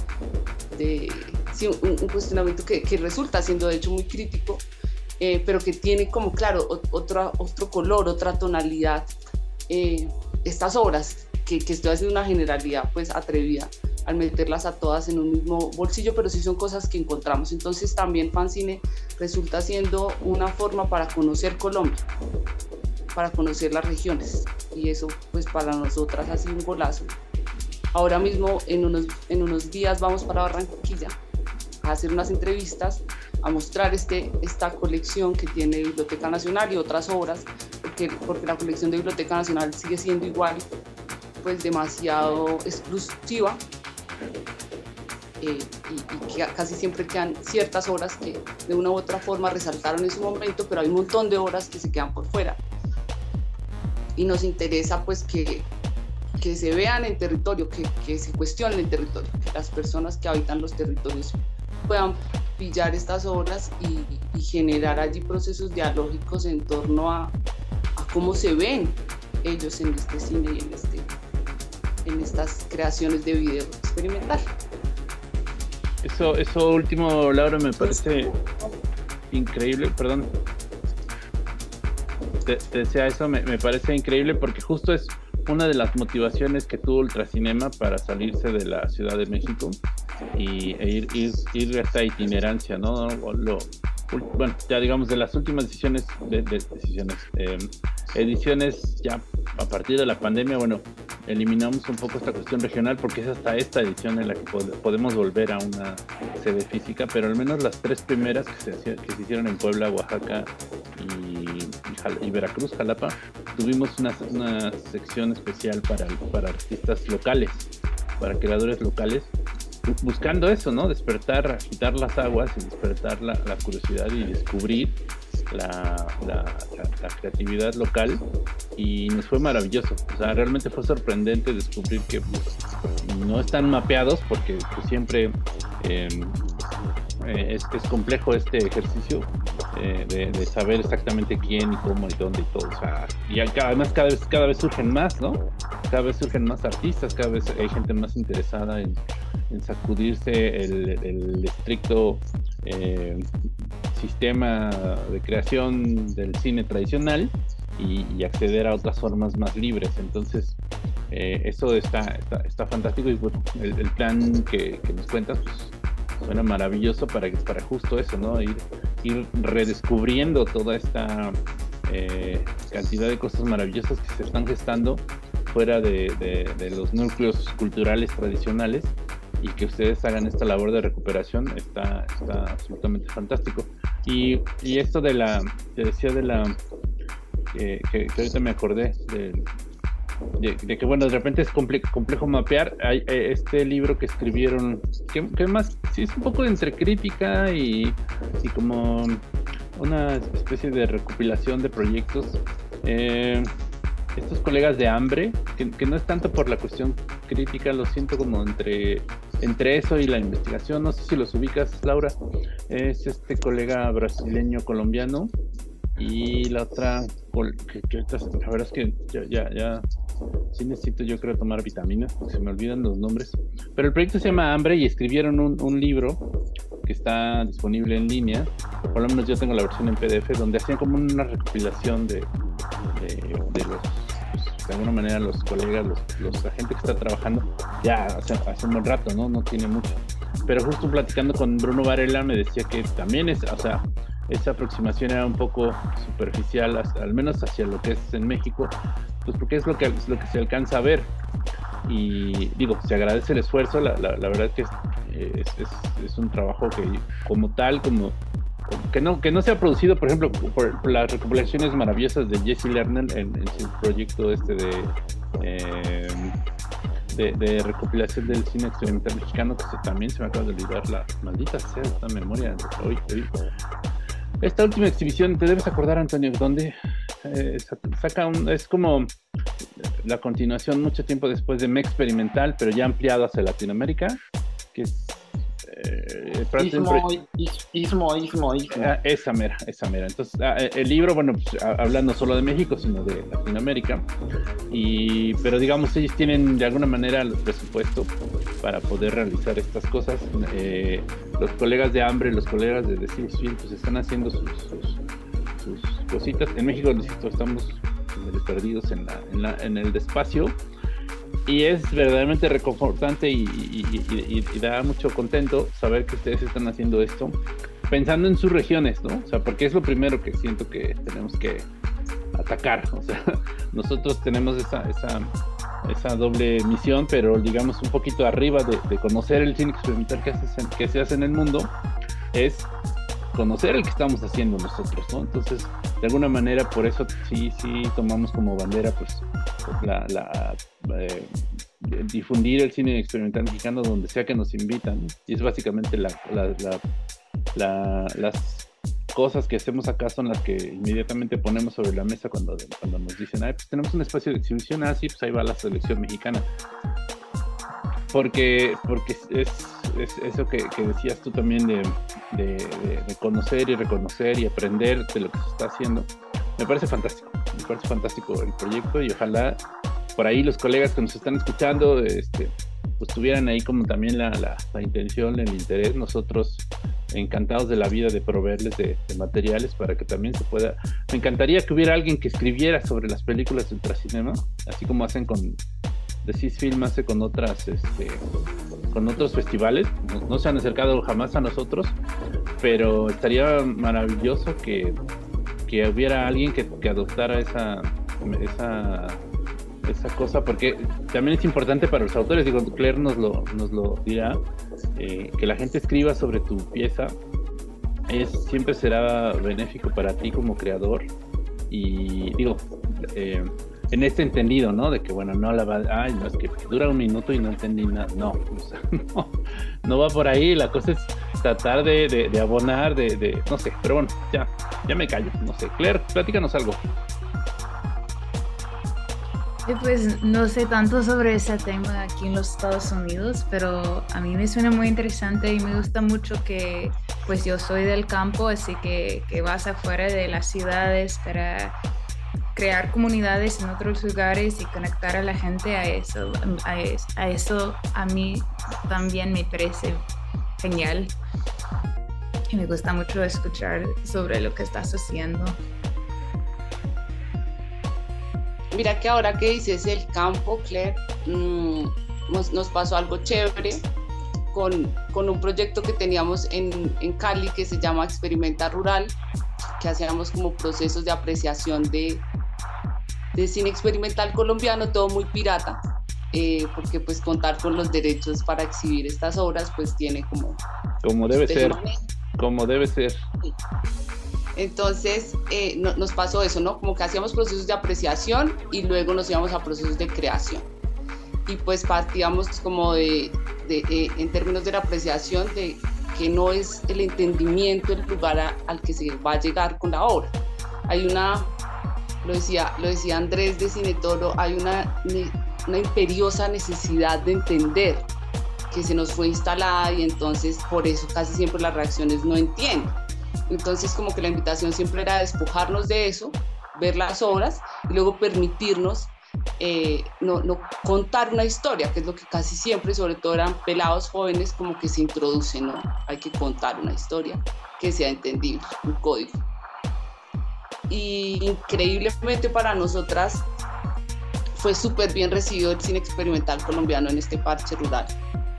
sí, un cuestionamiento que resulta siendo de hecho muy crítico, pero que tiene como, claro, otro color, otra tonalidad. Estas obras, que estoy haciendo una generalidad pues atrevida al meterlas a todas en un mismo bolsillo, pero sí son cosas que encontramos. Entonces también Fanzine resulta siendo una forma para conocer Colombia, para conocer las regiones, y eso pues para nosotras ha sido un golazo. Ahora mismo en unos días vamos para Barranquilla a hacer unas entrevistas, a mostrar esta colección que tiene Biblioteca Nacional y otras obras, porque la colección de Biblioteca Nacional sigue siendo igual, pues demasiado exclusiva, y que casi siempre quedan ciertas obras que de una u otra forma resaltaron en su momento, pero hay un montón de obras que se quedan por fuera. Y nos interesa pues que se vean en territorio, que se cuestionen el territorio, que las personas que habitan los territorios puedan pillar estas obras y generar allí procesos dialógicos en torno a cómo se ven ellos en este cine y en estas creaciones de video experimental. Eso último, Laura, me parece increíble, perdón. Te decía eso, me parece increíble, porque justo es una de las motivaciones que tuvo Ultracinema para salirse de la Ciudad de México e ir a esta itinerancia, ¿no? Bueno, ya digamos de las últimas ediciones ya a partir de la pandemia, bueno, eliminamos un poco esta cuestión regional, porque es hasta esta edición en la que podemos volver a una sede física, pero al menos las 3 primeras que se hicieron en Puebla, Oaxaca y Veracruz, Jalapa, tuvimos una sección especial para artistas locales, para creadores locales, buscando eso, ¿no? Despertar, agitar las aguas y despertar la curiosidad y descubrir la creatividad local, y nos fue maravilloso. O sea, realmente fue sorprendente descubrir que no están mapeados, porque pues, siempre es complejo este ejercicio de saber exactamente quién y cómo y dónde y todo. O sea, y además cada vez surgen más, ¿no? Cada vez surgen más artistas, cada vez hay gente más interesada en sacudirse el estricto sistema de creación del cine tradicional y acceder a otras formas más libres. Entonces, eso está fantástico, y bueno, el plan que nos cuentas, pues, suena maravilloso para justo eso, ¿no? Ir redescubriendo toda esta cantidad de cosas maravillosas que se están gestando fuera de los núcleos culturales tradicionales, y que ustedes hagan esta labor de recuperación está absolutamente fantástico. Y esto te decía que ahorita me acordé de que, bueno, de repente es complejo mapear. Hay este libro que escribieron, que más, sí, es un poco entre crítica y como una especie de recopilación de proyectos. Estos colegas de Hambre, que no es tanto por la cuestión crítica, lo siento como entre eso y la investigación. No sé si los ubicas, Laura. Es este colega brasileño colombiano, y la otra, que ahorita, la verdad es que ya sí necesito, yo creo, tomar vitaminas porque se me olvidan los nombres. Pero el proyecto se llama Hambre, y escribieron un libro que está disponible en línea. Por lo menos yo tengo la versión en PDF, donde hacían como una recopilación de los, pues, de alguna manera, los colegas, la gente que está trabajando ya hace un buen rato, no tiene mucho. Pero justo platicando con Bruno Varela me decía que también esa aproximación era un poco superficial, al menos hacia lo que es en México, pues porque es lo que se alcanza a ver. Y digo, se agradece el esfuerzo. La verdad que es un trabajo que, como tal, que no se ha producido, por ejemplo, por las recopilaciones maravillosas de Jesse Lerner en su proyecto de recopilación del cine experimental mexicano, que también se me acaba de olvidar, la maldita sea esta memoria de hoy. Esta última exhibición, te debes acordar, Antonio, donde saca es como la continuación mucho tiempo después de Mex Experimental, pero ya ampliado hacia Latinoamérica, que es Istmo. Esa mera. Entonces, el libro, bueno, pues, hablando solo de México, sino de Latinoamérica, pero digamos, ellos tienen de alguna manera el presupuesto para poder realizar estas cosas. Los colegas de Hambre, los colegas de Cisfilm, pues están haciendo sus cositas. En México, insisto, estamos perdidos en el despacio. Y es verdaderamente reconfortante y da mucho contento saber que ustedes están haciendo esto pensando en sus regiones, ¿no? O sea, porque es lo primero que siento que tenemos que atacar. O sea, nosotros tenemos esa doble misión, pero digamos un poquito arriba de conocer el cine experimental que se hace en el mundo, es conocer el que estamos haciendo nosotros, ¿no? Entonces, de alguna manera, por eso sí tomamos como bandera, pues, difundir el cine experimental mexicano donde sea que nos invitan, ¿no? Y es básicamente las cosas que hacemos acá son las que inmediatamente ponemos sobre la mesa cuando nos dicen, pues tenemos un espacio de exhibición, sí, pues ahí va la selección mexicana. Porque es eso que decías tú también de conocer y reconocer y aprender de lo que se está haciendo. Me parece fantástico el proyecto, y ojalá por ahí los colegas que nos están escuchando pues tuvieran ahí como también la intención, el interés. Nosotros encantados de la vida de proveerles de materiales para que también se pueda. Me encantaría que hubiera alguien que escribiera sobre las películas de ultracinema, así como hacen de Cisfilm, hace con otros festivales. No se han acercado jamás a nosotros, pero estaría maravilloso que hubiera alguien que adoptara esa cosa, porque también es importante para los autores. Digo, Claire nos lo dirá, que la gente escriba sobre tu pieza siempre será benéfico para ti como creador. Y digo, en este entendido, ¿no? De que, bueno, no es que dura 1 minuto y no entendí nada. No, o sea, no va por ahí. La cosa es tratar de abonar, no sé, pero bueno, ya me callo, no sé. Claire, platícanos algo. Pues no sé tanto sobre ese tema aquí en los Estados Unidos, pero a mí me suena muy interesante y me gusta mucho que pues yo soy del campo, así que vas afuera de las ciudades para crear comunidades en otros lugares y conectar a la gente a eso a mí también me parece genial. Y me gusta mucho escuchar sobre lo que estás haciendo. Mira que ahora que dices el campo, Claire, nos pasó algo chévere con un proyecto que teníamos en Cali que se llama Experimenta Rural, que hacíamos como procesos de apreciación de cine experimental colombiano, todo muy pirata, porque pues contar con los derechos para exhibir estas obras pues tiene como debe ser. Sí. Entonces nos pasó eso, ¿no? Como que hacíamos procesos de apreciación y luego nos íbamos a procesos de creación. Y pues partíamos como de en términos de la apreciación, de que no es el entendimiento el lugar al que se va a llegar con la obra. Hay lo decía Andrés de Cinetoro, hay una imperiosa necesidad de entender que se nos fue instalada, y entonces por eso casi siempre las reacciones no entienden. Entonces como que la invitación siempre era despojarnos de eso, ver las obras y luego permitirnos no contar una historia, que es lo que casi siempre, sobre todo eran pelados jóvenes, como que se introducen, ¿no? Hay que contar una historia que sea entendible, un código. Y increíblemente para nosotras fue súper bien recibido el cine experimental colombiano en este parche rural.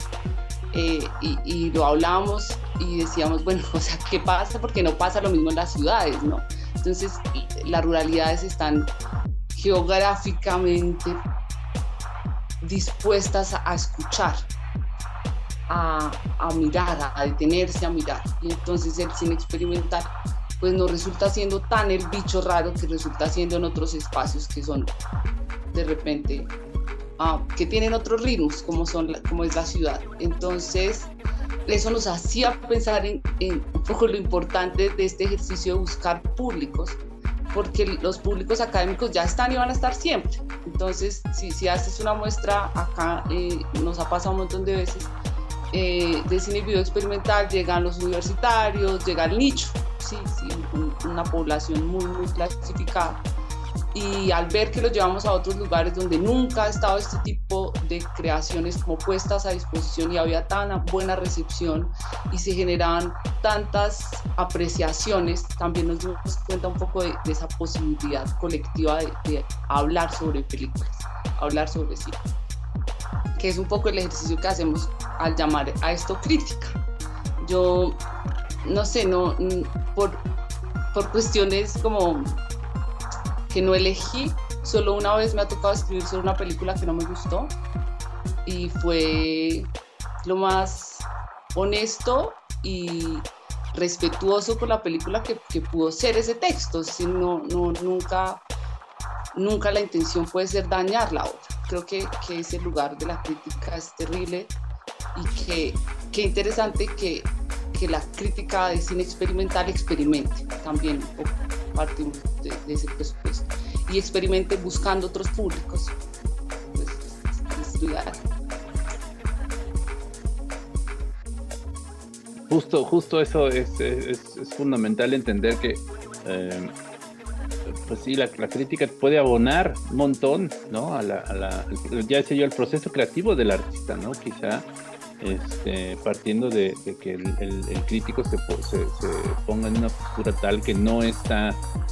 Y lo hablábamos y decíamos, bueno, o sea, ¿qué pasa? Porque no pasa lo mismo en las ciudades, ¿no? Entonces, las ruralidades están geográficamente dispuestas a escuchar, a mirar, a detenerse a mirar. Y entonces el cine experimental pues no resulta siendo tan el bicho raro que resulta siendo en otros espacios que son de repente que tienen otros ritmos como es la ciudad. Entonces eso nos hacía pensar en un poco lo importante de este ejercicio de buscar públicos, porque los públicos académicos ya están y van a estar siempre. Entonces si haces una muestra acá, nos ha pasado un montón de veces, de cine y video experimental, llegan los universitarios, llega el nicho, sí, una población muy, muy clasificada. Y al ver que los llevamos a otros lugares donde nunca ha estado este tipo de creaciones como puestas a disposición y había tan buena recepción y se generaban tantas apreciaciones, también nos dimos cuenta un poco de esa posibilidad colectiva de hablar sobre películas, hablar sobre cine, que es un poco el ejercicio que hacemos al llamar a esto crítica. Yo no sé, por cuestiones como que no elegí, solo una vez me ha tocado escribir sobre una película que no me gustó y fue lo más honesto y respetuoso con la película que pudo ser ese texto. Nunca la intención puede ser dañar la obra. Creo que ese lugar de la crítica es terrible y qué interesante que la crítica de cine experimental experimente también, partimos de ese presupuesto, y experimente buscando otros públicos. Pues, es lugar. Justo eso es fundamental entender que pues sí, la crítica puede abonar un montón, ¿no? Ya decía yo, el proceso creativo del artista, ¿no? Quizá partiendo de que el crítico se ponga en una postura tal que no está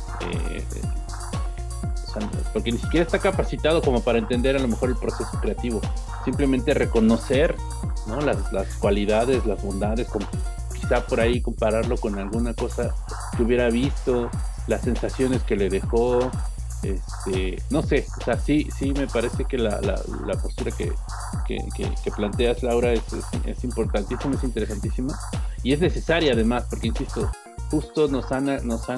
porque ni siquiera está capacitado como para entender a lo mejor el proceso creativo, simplemente reconocer, ¿no? las cualidades, las bondades, quizá por ahí compararlo con alguna cosa que hubiera visto, las sensaciones que le dejó, no sé, o sea, sí me parece que la postura que planteas, Laura, es importantísima, es interesantísima y es necesaria además, porque insisto, justo nos han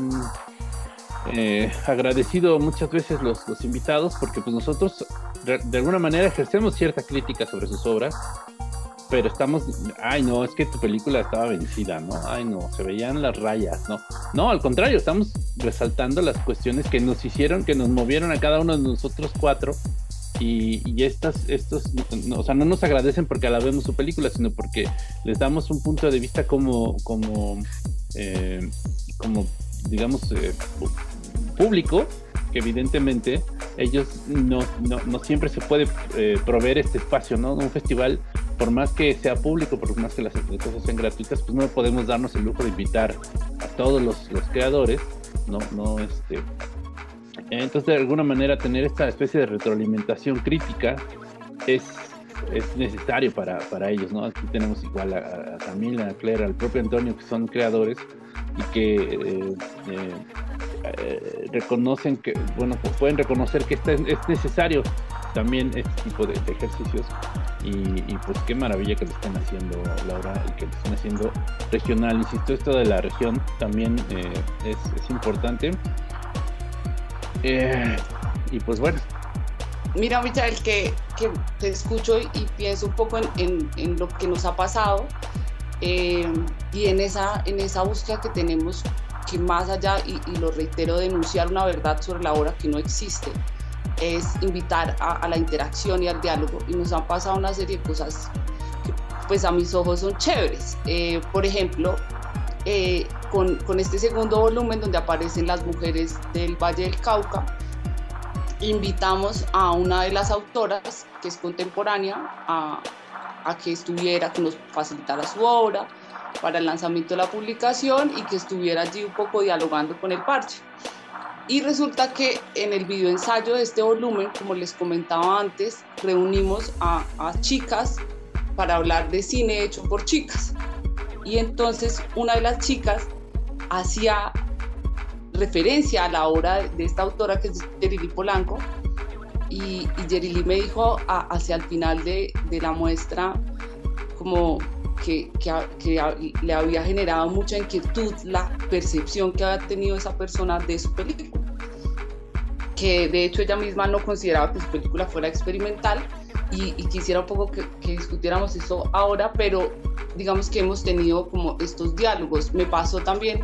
agradecido muchas veces los invitados, porque pues nosotros de alguna manera ejercemos cierta crítica sobre sus obras, pero estamos, ay no, es que tu película estaba vencida, ¿no? Ay no, se veían las rayas, no, al contrario, estamos resaltando las cuestiones que nos hicieron, que nos movieron a cada uno de nosotros cuatro y estos, no, o sea, no nos agradecen porque alabemos su película, sino porque les damos un punto de vista como digamos, público, que evidentemente ellos no siempre se puede proveer este espacio, ¿no? Un festival, por más que sea público, por más que las cosas sean gratuitas, pues no podemos darnos el lujo de invitar a todos los creadores, entonces de alguna manera tener esta especie de retroalimentación crítica es necesario para ellos, ¿no? Aquí tenemos igual a Camila, a Claire, al propio Antonio, que son creadores y que reconocen que, bueno, pues pueden reconocer que es necesario también este tipo de ejercicios y pues qué maravilla que lo estén haciendo, Laura, y que lo estén haciendo regional. Insisto, esto de la región también es importante. Y pues bueno. Mira, Michael, que te escucho y pienso un poco en lo que nos ha pasado y en esa búsqueda que tenemos, que más allá, y lo reitero, denunciar una verdad sobre la obra que no existe, es invitar a la interacción y al diálogo, y nos han pasado una serie de cosas que pues a mis ojos son chéveres. Por ejemplo, con este segundo volumen donde aparecen las mujeres del Valle del Cauca, invitamos a una de las autoras, que es contemporánea, a que estuviera, que nos facilitara su obra para el lanzamiento de la publicación y que estuviera allí un poco dialogando con el parche. Y resulta que en el videoensayo de este volumen, como les comentaba antes, reunimos a chicas para hablar de cine hecho por chicas. Y entonces una de las chicas hacía referencia a la obra de esta autora, que es Yerili Polanco, y Yerili me dijo hacia el final de la muestra como que le había generado mucha inquietud la percepción que había tenido esa persona de su película, que de hecho ella misma no consideraba que su película fuera experimental, y quisiera un poco que discutiéramos eso ahora, pero digamos que hemos tenido como estos diálogos. Me pasó también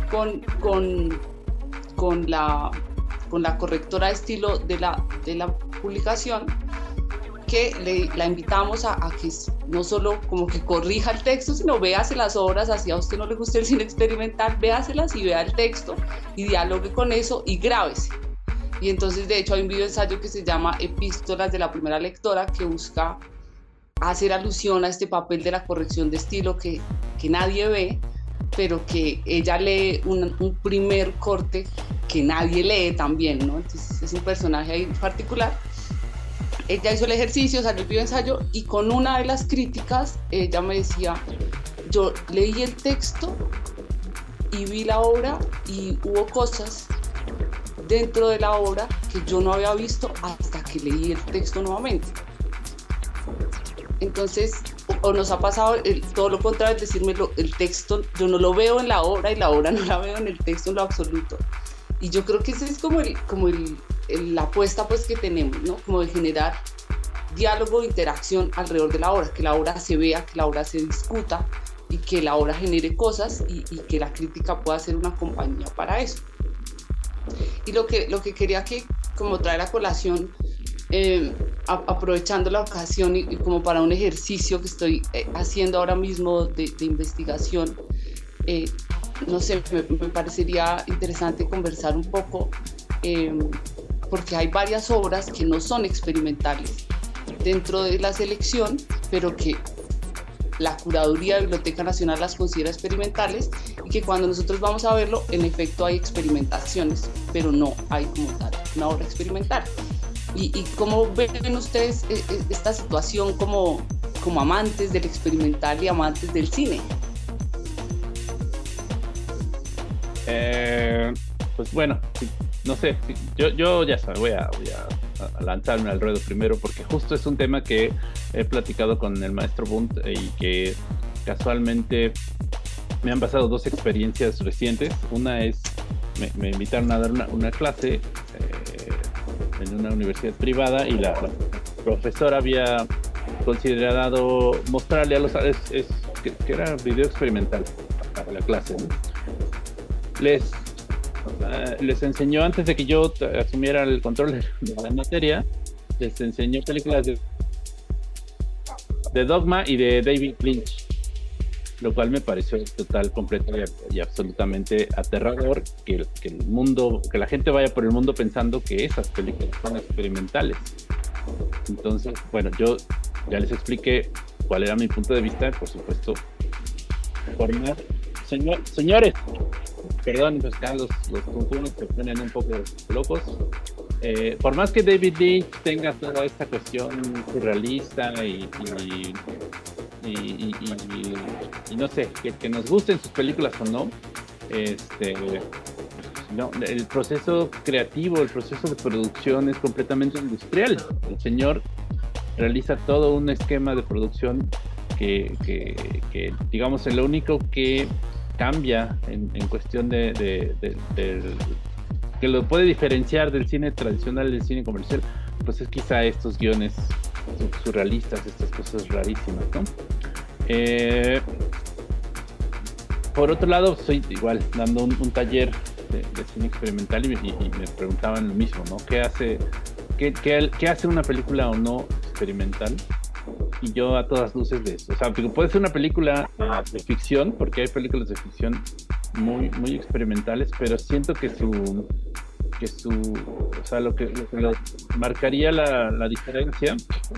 con la correctora de estilo de la publicación, que la invitamos a que no solo como que corrija el texto, sino véase las obras, así a usted no le gusta el cine experimental, véaselas y vea el texto y dialogue con eso y grábese. Y entonces, de hecho, hay un videoensayo que se llama Epístolas de la primera lectora, que busca hacer alusión a este papel de la corrección de estilo que nadie ve, pero que ella lee un primer corte que nadie lee también, ¿no? Entonces es un personaje ahí particular. Ella hizo el ejercicio, salió el videoensayo, y con una de las críticas ella me decía: yo leí el texto y vi la obra y hubo cosas dentro de la obra que yo no había visto hasta que leí el texto nuevamente. Entonces, o nos ha pasado todo lo contrario, es decirme, el texto yo no lo veo en la obra y la obra no la veo en el texto en lo absoluto. Y yo creo que ese es como la apuesta pues que tenemos, ¿no? Como de generar diálogo, interacción alrededor de la obra, que la obra se vea, que la obra se discuta y que la obra genere cosas y que la crítica pueda ser una compañía para eso. Y lo que quería como traer a colación, aprovechando la ocasión y como para un ejercicio que estoy haciendo ahora mismo de investigación, no sé, me parecería interesante conversar un poco, porque hay varias obras que no son experimentales dentro de la selección, pero que la Curaduría de Biblioteca Nacional las considera experimentales, y que cuando nosotros vamos a verlo, en efecto hay experimentaciones, pero no hay como tal una obra experimental. ¿Y cómo ven ustedes esta situación como amantes del experimental y amantes del cine? Pues bueno, no sé, yo ya sabes, voy a lanzarme al ruedo primero, porque justo es un tema que he platicado con el maestro Bunt y que casualmente me han pasado dos experiencias recientes. Una es, me invitaron a dar una clase en una universidad privada, y la profesora había considerado mostrarle a los que era video experimental para la clase, ¿no? Les enseñó, antes de que yo asumiera el control de la materia, les enseñó películas de Dogma y de David Lynch, lo cual me pareció total, completo y absolutamente aterrador que el mundo, que la gente vaya por el mundo pensando que esas películas son experimentales. Entonces, bueno, yo ya les expliqué cuál era mi punto de vista, por supuesto. Señores, perdón, pues acá los confunden, se ponen un poco locos. Por más que David Lynch tenga toda esta cuestión surrealista y no sé, que nos gusten sus películas o no, no, el proceso creativo, el proceso de producción es completamente industrial. El señor realiza todo un esquema de producción que digamos, lo único que cambia en cuestión de que lo puede diferenciar del cine tradicional del cine comercial, pues es quizá estos guiones surrealistas, estas cosas rarísimas, ¿no? Por otro lado, soy igual dando un taller de cine experimental y me preguntaban lo mismo, ¿no? ¿Qué hace una película o no experimental? Y yo a todas luces de eso, o sea, puede ser una película de ficción, porque hay películas de ficción muy, muy experimentales, pero siento que o sea, lo que marcaría la diferencia.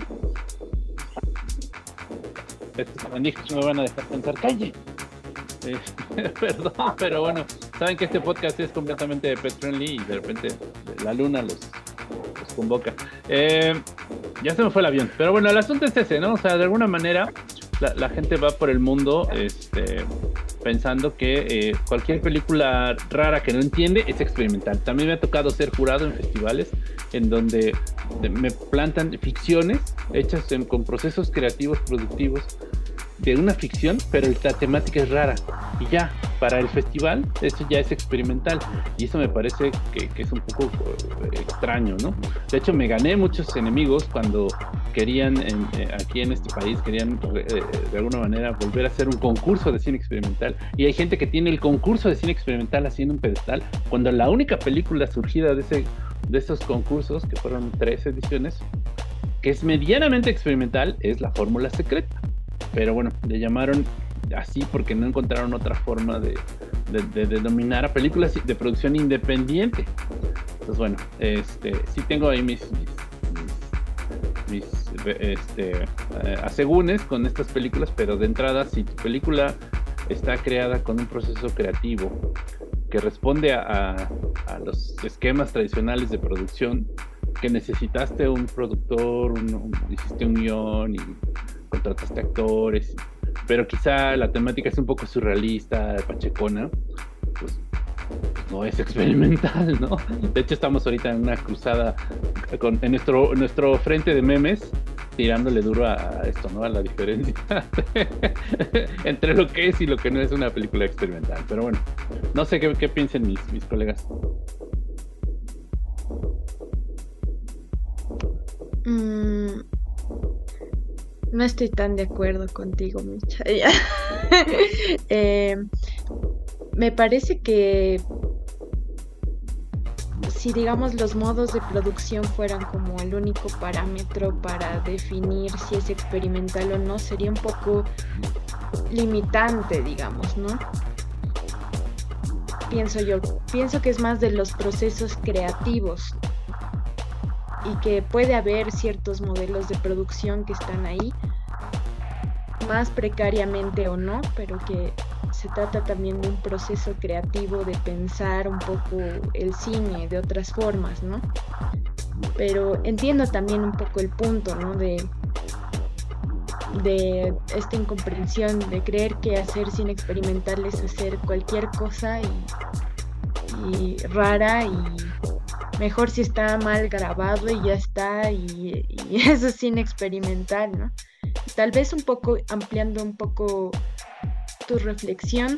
Estos manijos me van a dejar pensar, calle. Perdón, pero bueno, saben que este podcast es completamente pet friendly y de repente la luna los convoca. Ya se me fue el avión, pero bueno, el asunto es ese, ¿no? O sea, de alguna manera la gente va por el mundo pensando que cualquier película rara que no entiende es experimental. También me ha tocado ser jurado en festivales en donde me plantan ficciones hechas con procesos creativos, productivos de una ficción, pero la temática es rara y ya, para el festival eso ya es experimental y eso me parece que es un poco extraño, ¿no? De hecho me gané muchos enemigos cuando querían aquí en este país querían de alguna manera volver a hacer un concurso de cine experimental, y hay gente que tiene el concurso de cine experimental haciendo un pedestal cuando la única película surgida de esos concursos, que fueron 3 ediciones, que es medianamente experimental, es La Fórmula Secreta. Pero bueno, le llamaron así porque no encontraron otra forma de denominar a películas de producción independiente. Entonces bueno, sí tengo ahí mis asegúnes con estas películas, pero de entrada, si tu película está creada con un proceso creativo que responde a los esquemas tradicionales de producción, que necesitaste un productor, hiciste un guión y contrataste actores, pero quizá la temática es un poco surrealista, pachecona, pues no es experimental, ¿no? De hecho estamos ahorita en una cruzada en nuestro frente de memes, tirándole duro a esto, ¿no? A la diferencia entre lo que es y lo que no es una película experimental. Pero bueno, no sé qué piensen mis colegas. No estoy tan de acuerdo contigo, Micha. Me parece que si, digamos, los modos de producción fueran como el único parámetro para definir si es experimental o no, sería un poco limitante, digamos, ¿no? Pienso que es más de los procesos creativos y que puede haber ciertos modelos de producción que están ahí, más precariamente o no, pero que se trata también de un proceso creativo de pensar un poco el cine de otras formas, ¿no? Pero entiendo también un poco el punto, ¿no? De esta incomprensión de creer que hacer cine experimental es hacer cualquier cosa y rara, y mejor si está mal grabado y ya está, y eso es cine experimental, ¿no? Tal vez un poco ampliando un poco tu reflexión,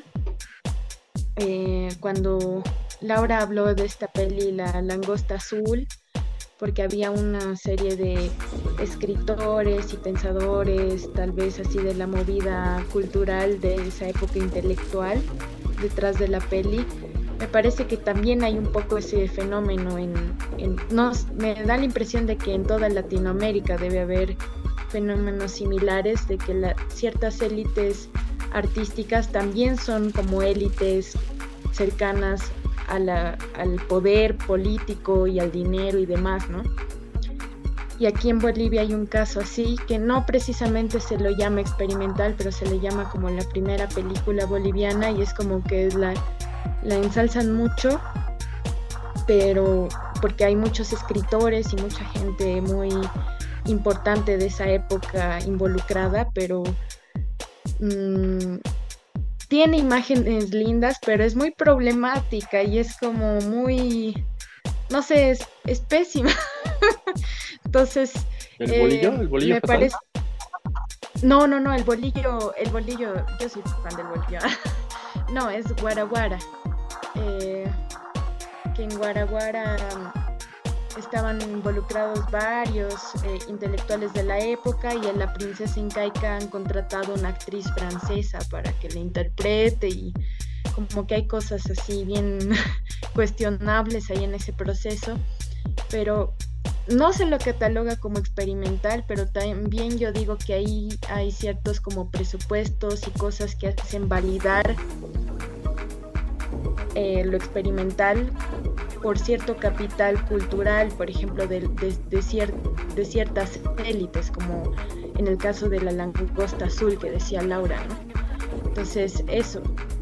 cuando Laura habló de esta peli La Langosta Azul, porque había una serie de escritores y pensadores, tal vez así de la movida cultural de esa época intelectual detrás de la peli, me parece que también hay un poco ese fenómeno me da la impresión de que en toda Latinoamérica debe haber fenómenos similares, de que ciertas élites artísticas también son como élites cercanas al poder político y al dinero y demás, ¿no? Y aquí en Bolivia hay un caso así, que no precisamente se lo llama experimental, pero se le llama como la primera película boliviana, y es como que la ensalzan mucho, pero porque hay muchos escritores y mucha gente muy importante de esa época involucrada, pero tiene imágenes lindas, pero es muy problemática y es como muy, no sé, es pésima. Entonces, ¿El bolillo me parece... No, el bolillo, yo soy fan del bolillo. No, es Guaraguara. Que en Guaraguara estaban involucrados varios intelectuales de la época, y en La princesa incaica han contratado una actriz francesa para que la interprete, y como que hay cosas así bien cuestionables ahí en ese proceso, pero no se lo cataloga como experimental, pero también yo digo que ahí hay ciertos como presupuestos y cosas que hacen validar lo experimental por cierto capital cultural, por ejemplo, de ciertas élites, como en el caso de la langosta azul que decía Laura, ¿no? Entonces, eso.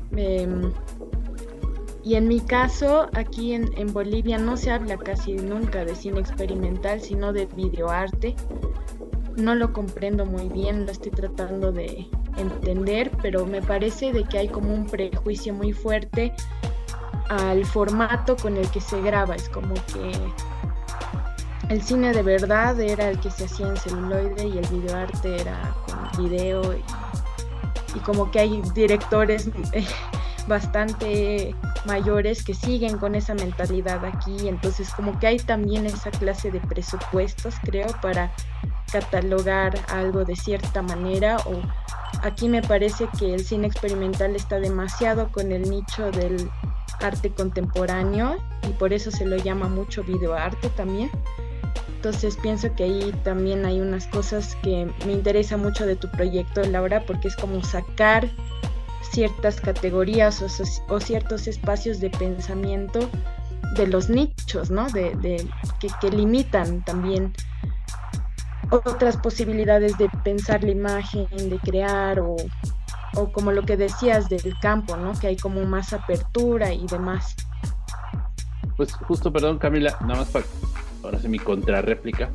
Y en mi caso, aquí en Bolivia no se habla casi nunca de cine experimental, sino de videoarte. No lo comprendo muy bien, lo estoy tratando de entender, pero me parece de que hay como un prejuicio muy fuerte al formato con el que se graba. Es como que el cine de verdad era el que se hacía en celuloide y el videoarte era con video, y como que hay directores bastante mayores que siguen con esa mentalidad aquí, entonces como que hay también esa clase de presupuestos, creo, para catalogar algo de cierta manera. O aquí me parece que el cine experimental está demasiado con el nicho del arte contemporáneo y por eso se lo llama mucho videoarte también. Entonces pienso que ahí también hay unas cosas que me interesa mucho de tu proyecto, Laura, porque es como sacar ciertas categorías o ciertos espacios de pensamiento de los nichos, ¿no? Que limitan también otras posibilidades de pensar la imagen, de crear, o como lo que decías del campo, ¿no? Que hay como más apertura y demás. Pues justo, perdón, Camila, nada más para ahora sí mi contrarréplica.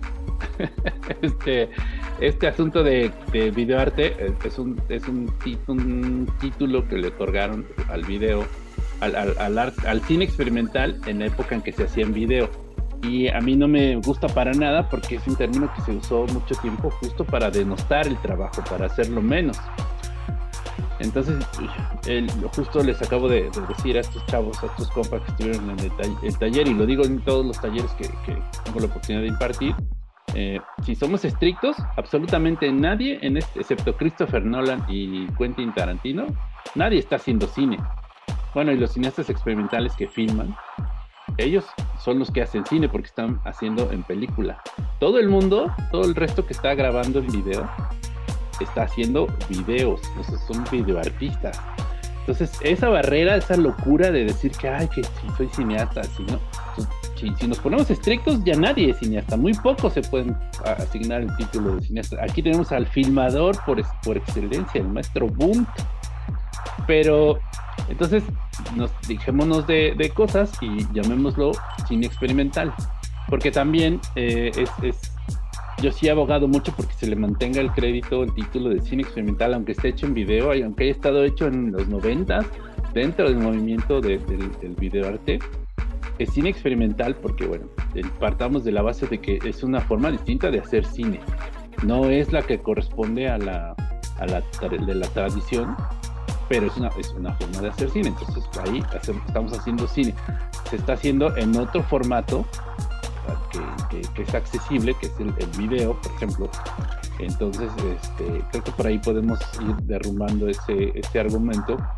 Este asunto de videoarte es un título que le otorgaron al video, al cine experimental en la época en que se hacía en video. Y a mí no me gusta para nada porque es un término que se usó mucho tiempo justo para denostar el trabajo, para hacerlo menos. Entonces, justo les acabo de decir a estos chavos, a estos compas que estuvieron en el taller, y lo digo en todos los talleres que tengo la oportunidad de impartir, si somos estrictos, absolutamente nadie, excepto Christopher Nolan y Quentin Tarantino, nadie está haciendo cine. Bueno, y los cineastas experimentales que filman, ellos son los que hacen cine porque están haciendo en película. Todo el mundo, todo el resto que está grabando en video, está haciendo videos, esos son videoartistas. Entonces, esa barrera, esa locura de decir que si soy cineasta, así, ¿no? Si nos ponemos estrictos, ya nadie es cineasta, muy pocos se pueden asignar el título de cineasta. Aquí tenemos al filmador por excelencia, el maestro Bunt. Pero, entonces, dejémonos de cosas y llamémoslo cine experimental, porque también yo sí he abogado mucho porque se le mantenga el crédito, el título de cine experimental, aunque esté hecho en video y aunque haya estado hecho en los 90s, dentro del movimiento del videoarte. Es cine experimental porque, bueno, partamos de la base de que es una forma distinta de hacer cine. No es la que corresponde a la tradición, pero es una forma de hacer cine. Entonces ahí estamos haciendo cine. Se está haciendo en otro formato que es accesible, que es el video, por ejemplo. Entonces creo que por ahí podemos ir derrumbando ese argumento,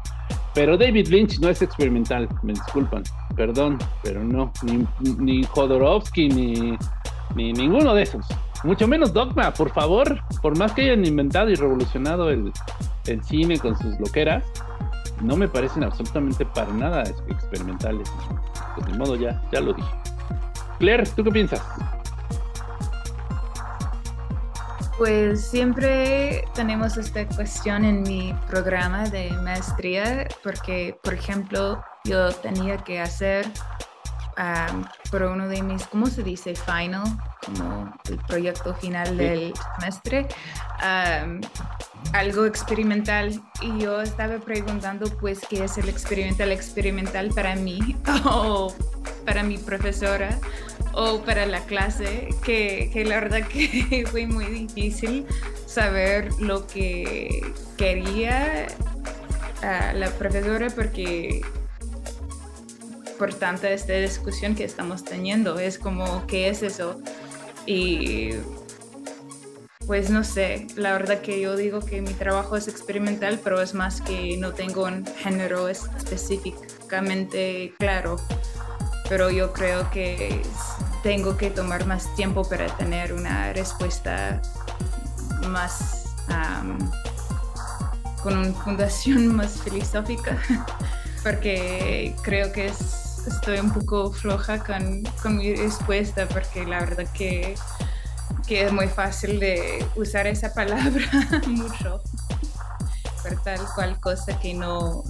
Pero David Lynch no es experimental, me disculpan, perdón, pero no, ni Jodorowsky, ni ninguno de esos. Mucho menos Dogma, por favor, por más que hayan inventado y revolucionado el cine con sus loqueras, no me parecen absolutamente para nada experimentales. Pues de modo, ya lo dije. Claire, ¿tú qué piensas? Pues siempre tenemos esta cuestión en mi programa de maestría, porque, por ejemplo, yo tenía que hacer por uno de mis, ¿cómo se dice? Final, como el proyecto final del semestre, algo experimental, y yo estaba preguntando pues qué es el experimental para mí o para mi profesora o para la clase, que la verdad que fue muy difícil saber lo que quería la profesora, porque por tanta esta discusión que estamos teniendo, es como, ¿qué es eso? Y pues no sé, la verdad que yo digo que mi trabajo es experimental, pero es más que no tengo un género específicamente claro, pero yo creo que tengo que tomar más tiempo para tener una respuesta más con una fundación más filosófica, porque creo que estoy un poco floja con mi respuesta, porque la verdad que es muy fácil de usar esa palabra mucho por tal cual cosa que no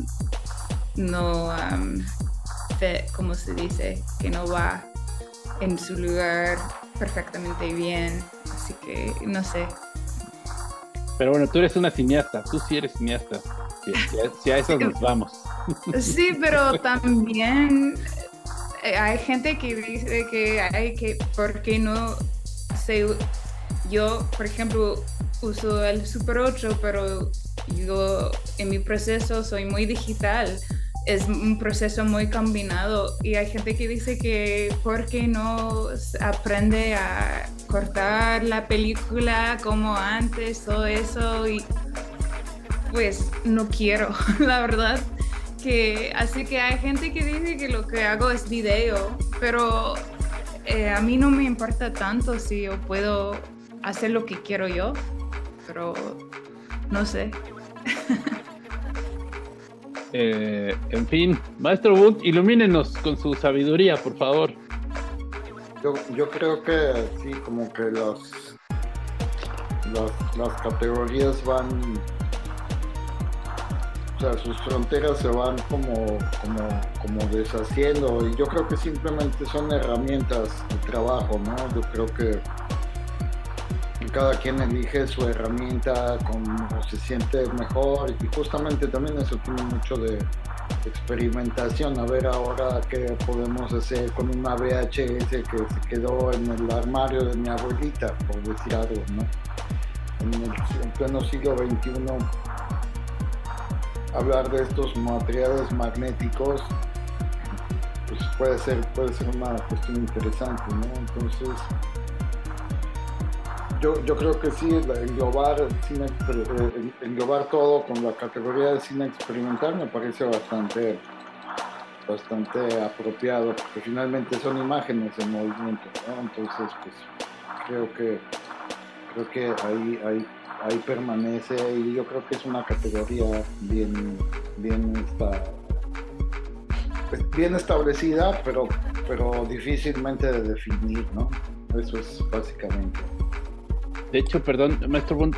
¿cómo se dice? Que no va en su lugar perfectamente bien, así que no sé. Pero bueno, tú eres una cineasta, tú sí eres cineasta, si a eso nos vamos. Sí, pero también hay gente que dice que ¿por qué no sé? Yo, por ejemplo, uso el Super 8, pero yo en mi proceso soy muy digital. Es un proceso muy combinado, y hay gente que dice que ¿por qué no aprende a cortar la película como antes, todo eso? Y pues no quiero, la verdad. Así que hay gente que dice que lo que hago es video, pero a mí no me importa tanto si yo puedo hacer lo que quiero yo, pero no sé. En fin, Maestro Wundt, ilumínenos con su sabiduría, por favor. Yo creo que sí, como que las categorías van, o sea, sus fronteras se van como deshaciendo, y yo creo que simplemente son herramientas de trabajo, ¿no? Yo creo que cada quien elige su herramienta como se siente mejor, y justamente también eso tiene mucho de experimentación. A ver ahora qué podemos hacer con una VHS que se quedó en el armario de mi abuelita, por decir algo, ¿no? En pleno siglo XXI, hablar de estos materiales magnéticos pues puede ser una cuestión interesante, ¿no? Entonces yo creo que sí, englobar todo con la categoría de cine experimental me parece bastante apropiado, porque finalmente son imágenes en movimiento, ¿no? Entonces pues creo que ahí permanece, y yo creo que es una categoría bien establecida, pero difícilmente de definir, ¿no? Eso es básicamente. De hecho, perdón, Maestro Wundt,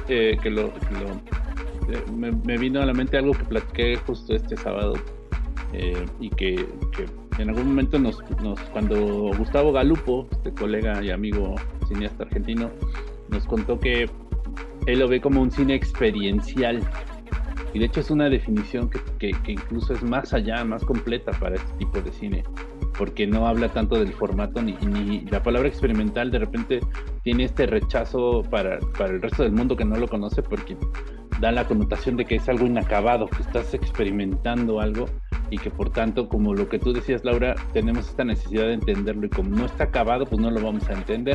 me vino a la mente algo que platiqué justo este sábado, y que en algún momento cuando Gustavo Galupo, este colega y amigo cineasta argentino, nos contó que él lo ve como un cine experiencial, y de hecho es una definición que incluso es más allá, más completa para este tipo de cine, porque no habla tanto del formato, ni la palabra experimental de repente tiene este rechazo para el resto del mundo que no lo conoce, porque da la connotación de que es algo inacabado, que estás experimentando algo, y que por tanto, como lo que tú decías, Laura, tenemos esta necesidad de entenderlo, y como no está acabado, pues no lo vamos a entender,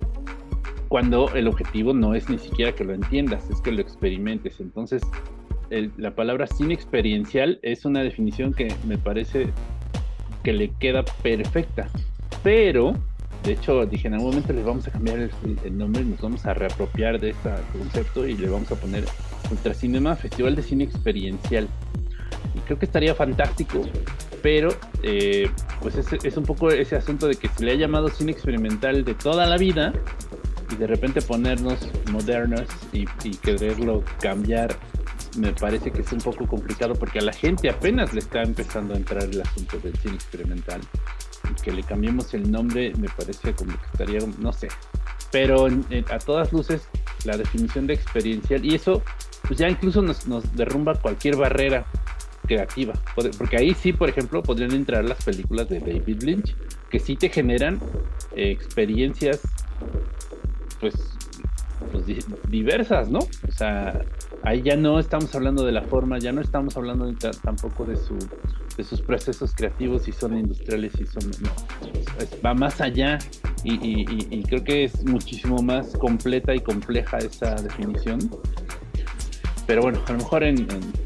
cuando el objetivo no es ni siquiera que lo entiendas, es que lo experimentes. Entonces la palabra cine experiencial es una definición que me parece que le queda perfecta, pero de hecho dije en algún momento les vamos a cambiar el nombre, nos vamos a reapropiar de este concepto y le vamos a poner Ultracinema Festival de Cine Experiencial, y creo que estaría fantástico, pero pues es un poco ese asunto de que se le ha llamado cine experimental de toda la vida y de repente ponernos modernos y quererlo cambiar me parece que es un poco complicado, porque a la gente apenas le está empezando a entrar el asunto del cine experimental, y que le cambiemos el nombre me parece como que estaría, no sé, pero a todas luces la definición de experiencial, y eso pues ya incluso nos derrumba cualquier barrera creativa, porque ahí sí, por ejemplo, podrían entrar las películas de David Lynch, que sí te generan experiencias pues diversas, ¿no? O sea, ahí ya no estamos hablando de la forma, ya no estamos hablando tampoco de sus procesos creativos, si son industriales, si son, no, va más allá, y creo que es muchísimo más completa y compleja esa definición. Pero bueno, a lo mejor en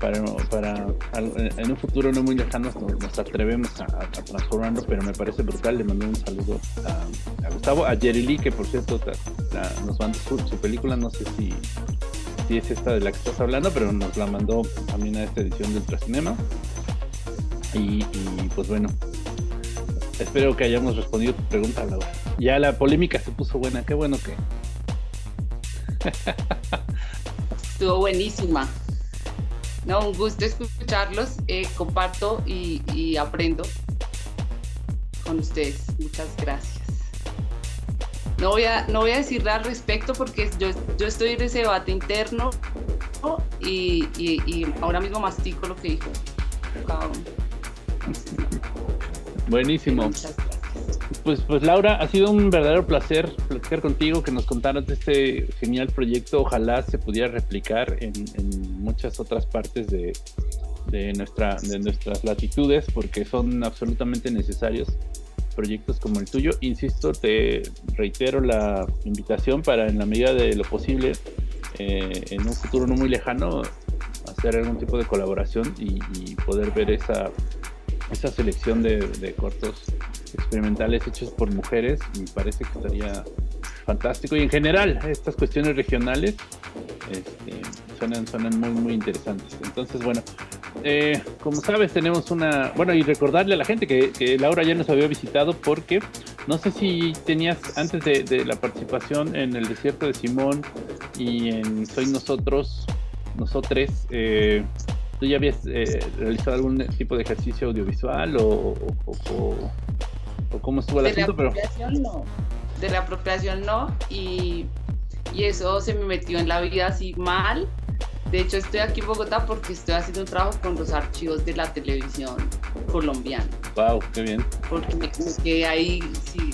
un futuro no muy lejano nos atrevemos a transformarlo, pero me parece brutal. Le mando un saludo a Gustavo, a Jerry Lee, que por cierto nos mandó su película, no sé si es esta de la que estás hablando, pero nos la mandó también a esta edición de Ultracinema. Y pues bueno, espero que hayamos respondido tu pregunta, Laura. Ya la polémica se puso buena, qué bueno que... Estuvo buenísima. No, un gusto escucharlos. Comparto y aprendo con ustedes. Muchas gracias. No voy a decirle al respecto porque yo estoy en ese debate interno y ahora mismo mastico lo que dijo cada uno. Buenísimo. Muchas gracias. Pues Laura, ha sido un verdadero placer platicar contigo, que nos contaras de este genial proyecto. Ojalá se pudiera replicar en muchas otras partes de nuestras latitudes, porque son absolutamente necesarios proyectos como el tuyo. Insisto, te reitero la invitación para, en la medida de lo posible, en un futuro no muy lejano, hacer algún tipo de colaboración y poder ver esa selección de cortos experimentales hechos por mujeres. Me parece que estaría fantástico, y en general estas cuestiones regionales suenan muy muy interesantes. Entonces bueno, como sabes, tenemos y recordarle a la gente que Laura ya nos había visitado, porque no sé si tenías, antes de la participación en El Desierto de Simón y en Soy Nosotres, ¿tú ya habías realizado algún tipo de ejercicio audiovisual o cómo estuvo el asunto? De la apropiación no, y eso se me metió en la vida así mal. De hecho, estoy aquí en Bogotá porque estoy haciendo un trabajo con los archivos de la televisión colombiana. Wow, qué bien. Porque me quedé ahí, sí,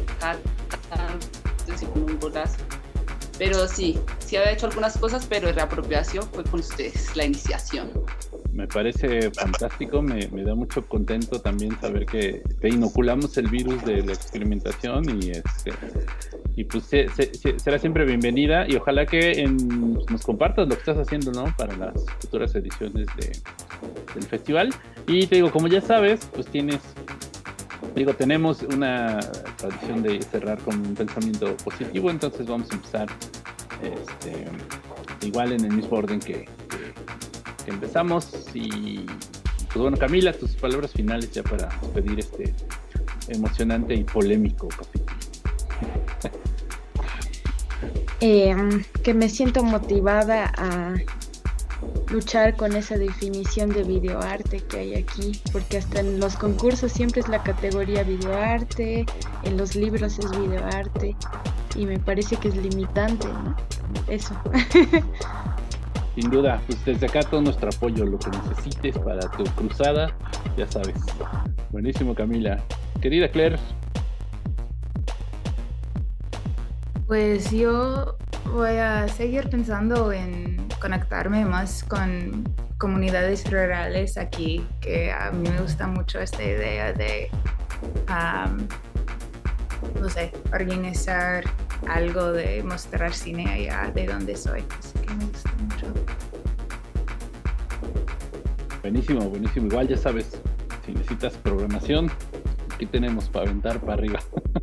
como un golazo. Pero sí había hecho algunas cosas, pero de reapropiación fue con ustedes, la iniciación. Me parece fantástico, me da mucho contento también saber que te inoculamos el virus de la experimentación, y pues será siempre bienvenida, y ojalá que nos compartas lo que estás haciendo, ¿no?, para las futuras ediciones del festival. Y te digo, como ya sabes, pues tenemos una tradición de cerrar con un pensamiento positivo, entonces vamos a empezar igual en el mismo orden que empezamos. Y pues bueno, Camila, tus palabras finales ya para despedir este emocionante y polémico capítulo. Que me siento motivada a luchar con esa definición de videoarte que hay aquí, porque hasta en los concursos siempre es la categoría videoarte, en los libros es videoarte, y me parece que es limitante, ¿no? Eso. Sin duda, pues desde acá todo nuestro apoyo, lo que necesites para tu cruzada, ya sabes. Buenísimo, Camila. Querida Claire. Pues yo voy a seguir pensando en conectarme más con comunidades rurales aquí, que a mí me gusta mucho esta idea de, no sé, organizar algo, de mostrar cine allá de donde soy. Así que me gusta mucho. Buenísimo, buenísimo. Igual ya sabes, si necesitas programación, aquí tenemos para aventar para arriba.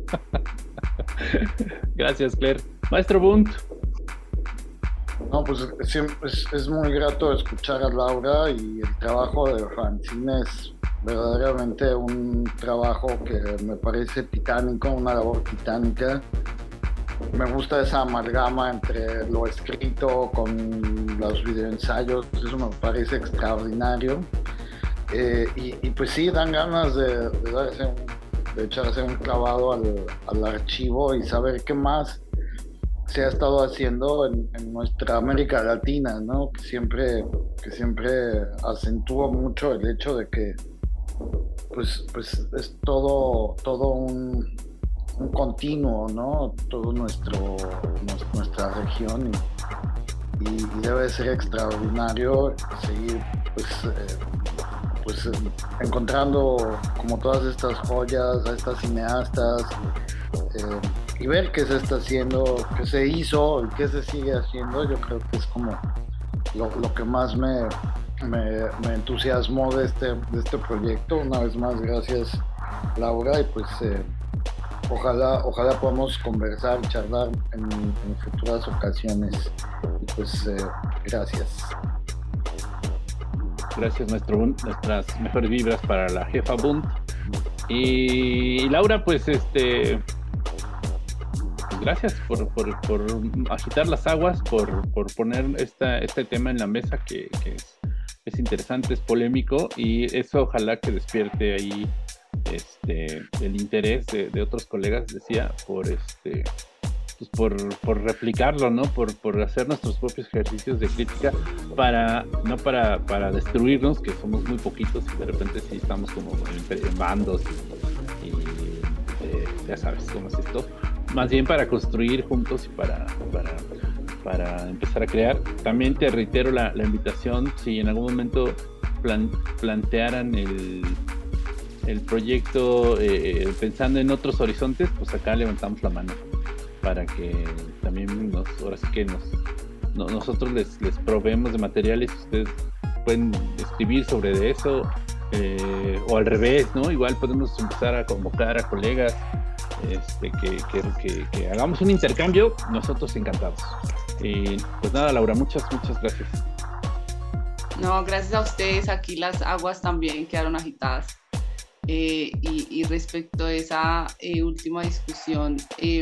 Gracias, Claire. Maestro Bunt. No, pues es muy grato escuchar a Laura, y el trabajo de fanzine es verdaderamente un trabajo que me parece titánico, una labor titánica. Me gusta esa amalgama entre lo escrito con los videoensayos, eso me parece extraordinario. Y pues sí, dan ganas de echarse un clavado al archivo y saber qué más se ha estado haciendo en nuestra América Latina, ¿no? Que siempre acentúa mucho el hecho de que pues es todo un continuo, ¿no? Todo nuestra región, y debe ser extraordinario seguir pues encontrando como todas estas joyas, a estas cineastas, y ver qué se está haciendo, qué se hizo y qué se sigue haciendo. Yo creo que es como lo que más me entusiasmó de este proyecto. Una vez más, gracias, Laura, y pues ojalá podamos conversar y charlar en futuras ocasiones. Y pues gracias. Gracias, maestro Bunt. Nuestras mejores vibras para la jefa Bunt. Y Laura, pues gracias por agitar las aguas, por poner este tema en la mesa que es interesante, es polémico, y eso ojalá que despierte ahí el interés de otros colegas, decía, por replicarlo, ¿no? Por hacer nuestros propios ejercicios de crítica, no para destruirnos, que somos muy poquitos y de repente sí estamos como en bandos y ya sabes cómo es esto. Más bien para construir juntos y para empezar a crear. También te reitero la invitación, si en algún momento plantearan el proyecto pensando en otros horizontes, pues acá levantamos la mano para que también nosotros les proveemos de materiales, ustedes pueden escribir sobre eso, o al revés, ¿no? Igual podemos empezar a convocar a colegas, que hagamos un intercambio, nosotros encantados. Y pues nada, Laura, muchas gracias. No, gracias a ustedes. Aquí las aguas también quedaron agitadas. Y respecto a esa última discusión,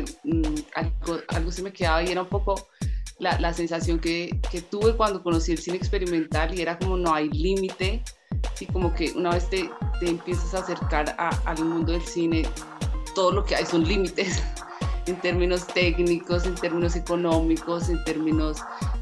algo se me quedaba, y era un poco la sensación que tuve cuando conocí el cine experimental, y era como no hay límite, y como que una vez te empiezas a acercar al mundo del cine, todo lo que hay son límites en términos técnicos, en términos económicos, en términos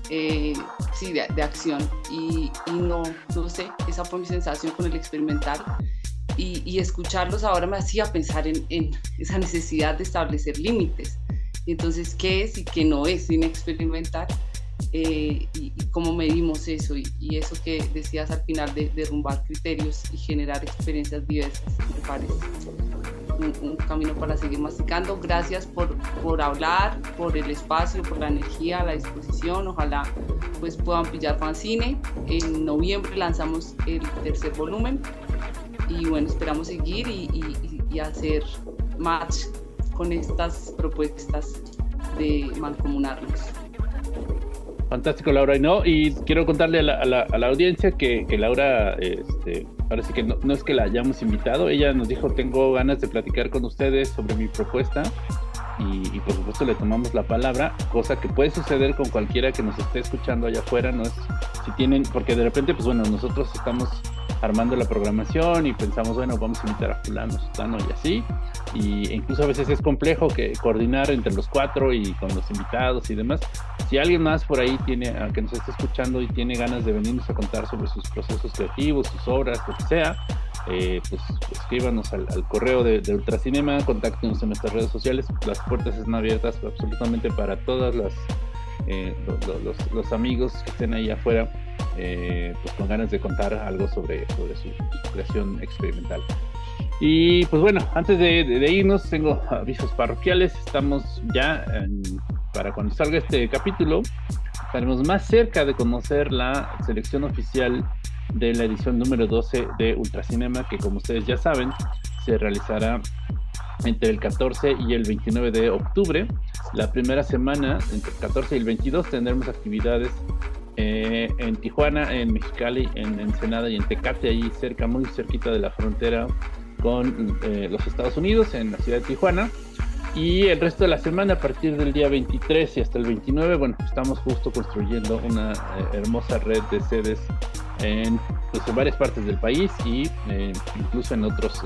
de acción, y no sé, esa fue mi sensación con el experimental, y escucharlos ahora me hacía pensar en esa necesidad de establecer límites, y entonces qué es y qué no es cine experimental, y cómo medimos eso, y eso que decías al final de derrumbar criterios y generar experiencias diversas, me parece un camino para seguir masticando. Gracias por hablar, por el espacio, por la energía, la disposición. Ojalá pues puedan pillar fanzine. En noviembre lanzamos el tercer volumen, y bueno, esperamos seguir y hacer match con estas propuestas de mancomunarnos. Fantástico, Laura. Y quiero contarle a la audiencia que Laura, parece que no es que la hayamos invitado, ella nos dijo, tengo ganas de platicar con ustedes sobre mi propuesta, y por supuesto le tomamos la palabra, cosa que puede suceder con cualquiera que nos esté escuchando allá afuera. No es si tienen, porque de repente pues bueno, nosotros estamos armando la programación y pensamos, bueno, vamos a invitar a fulano, sutano y así, y incluso a veces es complejo coordinar entre los cuatro y con los invitados y demás. Si alguien más por ahí que nos esté escuchando y tiene ganas de venirnos a contar sobre sus procesos creativos, sus obras, lo que sea, pues escríbanos al correo de Ultracinema, contáctenos en nuestras redes sociales. Las puertas están abiertas absolutamente para todas los amigos que estén ahí afuera, pues con ganas de contar algo sobre su creación experimental. Y pues bueno, antes de irnos, tengo avisos parroquiales. Estamos ya para cuando salga este capítulo, estaremos más cerca de conocer la selección oficial de la edición número 12 de Ultracinema, que como ustedes ya saben, se realizará entre el 14 y el 29 de octubre. La primera semana, entre el 14 y el 22, tendremos actividades en Tijuana, en Mexicali, en Ensenada y en Tecate, ahí cerca, muy cerquita de la frontera con los Estados Unidos, en la ciudad de Tijuana. Y el resto de la semana, a partir del día 23 y hasta el 29, bueno, estamos justo construyendo una hermosa red de sedes en varias partes del país y incluso en otras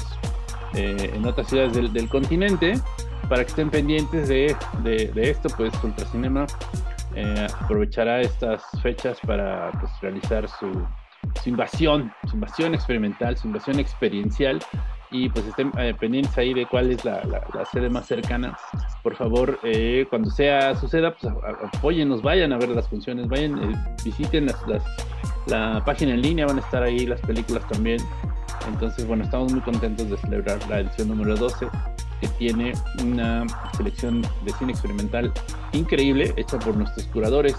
ciudades del continente. Para que estén pendientes de esto, pues Ultracinema aprovechará estas fechas para pues, realizar su invasión experimental, su invasión experiencial, y pues estén pendientes ahí de cuál es la sede más cercana. Por favor, cuando suceda, pues apóyennos, vayan a ver las funciones, visiten la página en línea, van a estar ahí las películas también. Entonces, bueno, estamos muy contentos de celebrar la edición número 12, que tiene una selección de cine experimental increíble, hecha por nuestros curadores,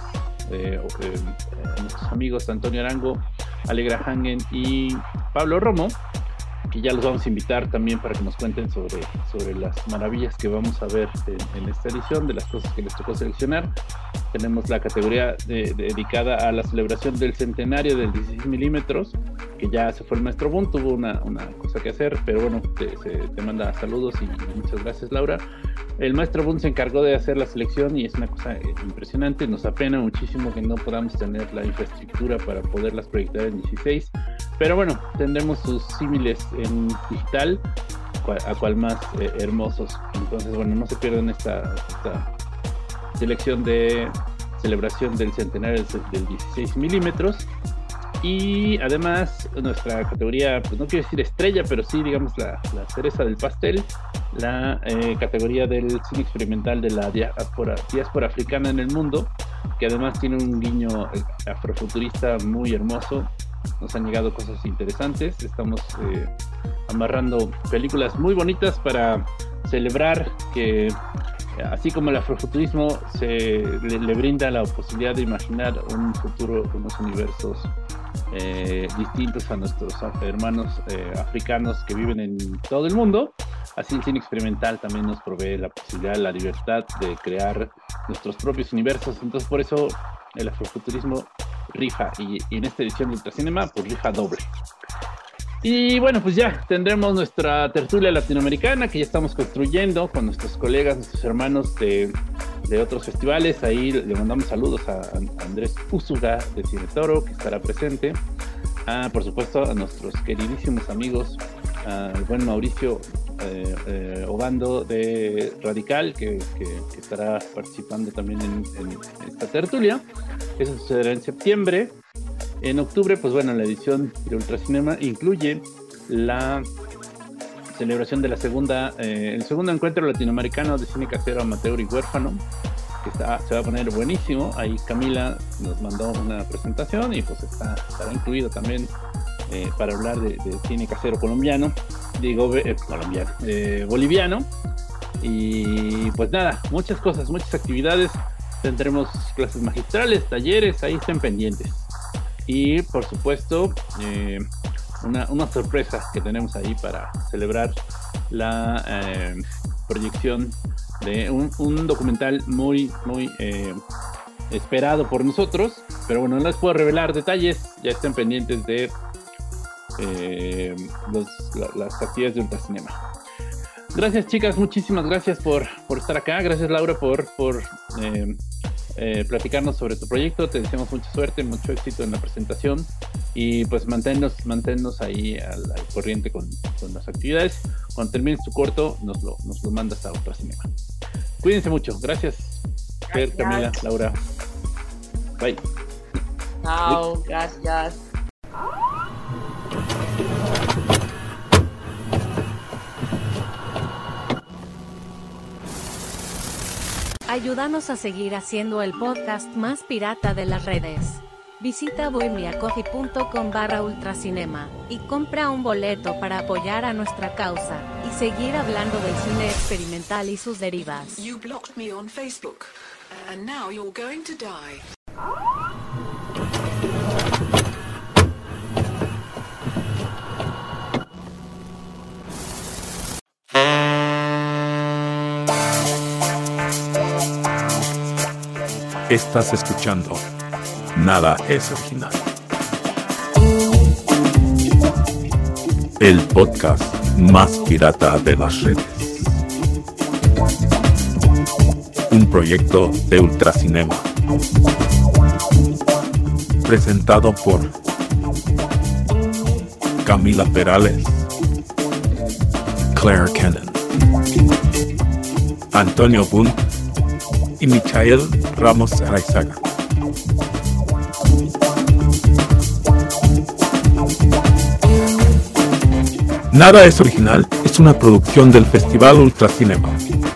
nuestros amigos Antonio Arango, Alegra Hangen y Pablo Romo, que ya los vamos a invitar también para que nos cuenten sobre las maravillas que vamos a ver en esta edición, de las cosas que les tocó seleccionar. Tenemos la categoría dedicada a la celebración del centenario del 16 milímetros, que ya se fue el maestro Boone, tuvo una cosa que hacer, pero bueno, te manda saludos y muchas gracias, Laura. El maestro Boone se encargó de hacer la selección y es una cosa impresionante. Nos apena muchísimo que no podamos tener la infraestructura para poderlas proyectar en 16, pero bueno, tendremos sus símiles en digital, a cual más hermosos. Entonces, bueno, no se pierdan esta selección de celebración del centenario del 16 milímetros. Y además nuestra categoría, pues no quiero decir estrella, pero sí digamos la cereza del pastel, la categoría del cine experimental de la diáspora africana en el mundo, que además tiene un guiño afrofuturista muy hermoso. Nos han llegado cosas interesantes, estamos amarrando películas muy bonitas para celebrar que así como el afrofuturismo le brinda la posibilidad de imaginar un futuro, unos universos distintos a nuestros hermanos africanos que viven en todo el mundo, así el cine experimental también nos provee la posibilidad, la libertad de crear nuestros propios universos. Entonces por eso el afrofuturismo rifa, y en esta edición de Ultracinema pues rifa doble. Y bueno, pues ya tendremos nuestra tertulia latinoamericana que ya estamos construyendo con nuestros colegas, nuestros hermanos de otros festivales. Ahí le mandamos saludos a Andrés Úsuga de Cine Toro, que estará presente. Por supuesto a nuestros queridísimos amigos, al buen Mauricio Obando de Radical, que estará participando también en esta tertulia. Eso sucederá en septiembre. En octubre, pues bueno, la edición de Ultracinema incluye la celebración de el segundo encuentro latinoamericano de cine casero, amateur y huérfano, que se va a poner buenísimo. Ahí Camila nos mandó una presentación y pues estará incluido también para hablar de cine casero colombiano, boliviano. Y pues nada, muchas cosas, muchas actividades. Tendremos clases magistrales, talleres, ahí estén pendientes. Y por supuesto una sorpresa que tenemos ahí para celebrar la proyección de un documental muy esperado por nosotros, pero bueno, no les puedo revelar detalles, ya estén pendientes de las actividades de Ultracinema. Gracias, chicas, muchísimas gracias por estar acá. Gracias, Laura, por platicarnos sobre tu proyecto. Te deseamos mucha suerte, mucho éxito en la presentación y pues manténnos ahí al corriente con las actividades. Cuando termines tu corto nos lo mandas a Ultracinema. Cuídense mucho. Gracias, Fer, Camila, Laura. Bye. Chao, gracias. Ayúdanos a seguir haciendo el podcast más pirata de las redes. Visita bohemiacoffee.com/ultracinema y compra un boleto para apoyar a nuestra causa y seguir hablando del cine experimental y sus derivas. You blocked me on Facebook, and now you're going to die. Estás escuchando Nada es Original, el podcast más pirata de las redes. Un proyecto de Ultracinema, presentado por Camila Perales, Claire Cannon, Antonio Bunt y Michael Ramos Araizaga. Nada es Original es una producción del Festival Ultracinema.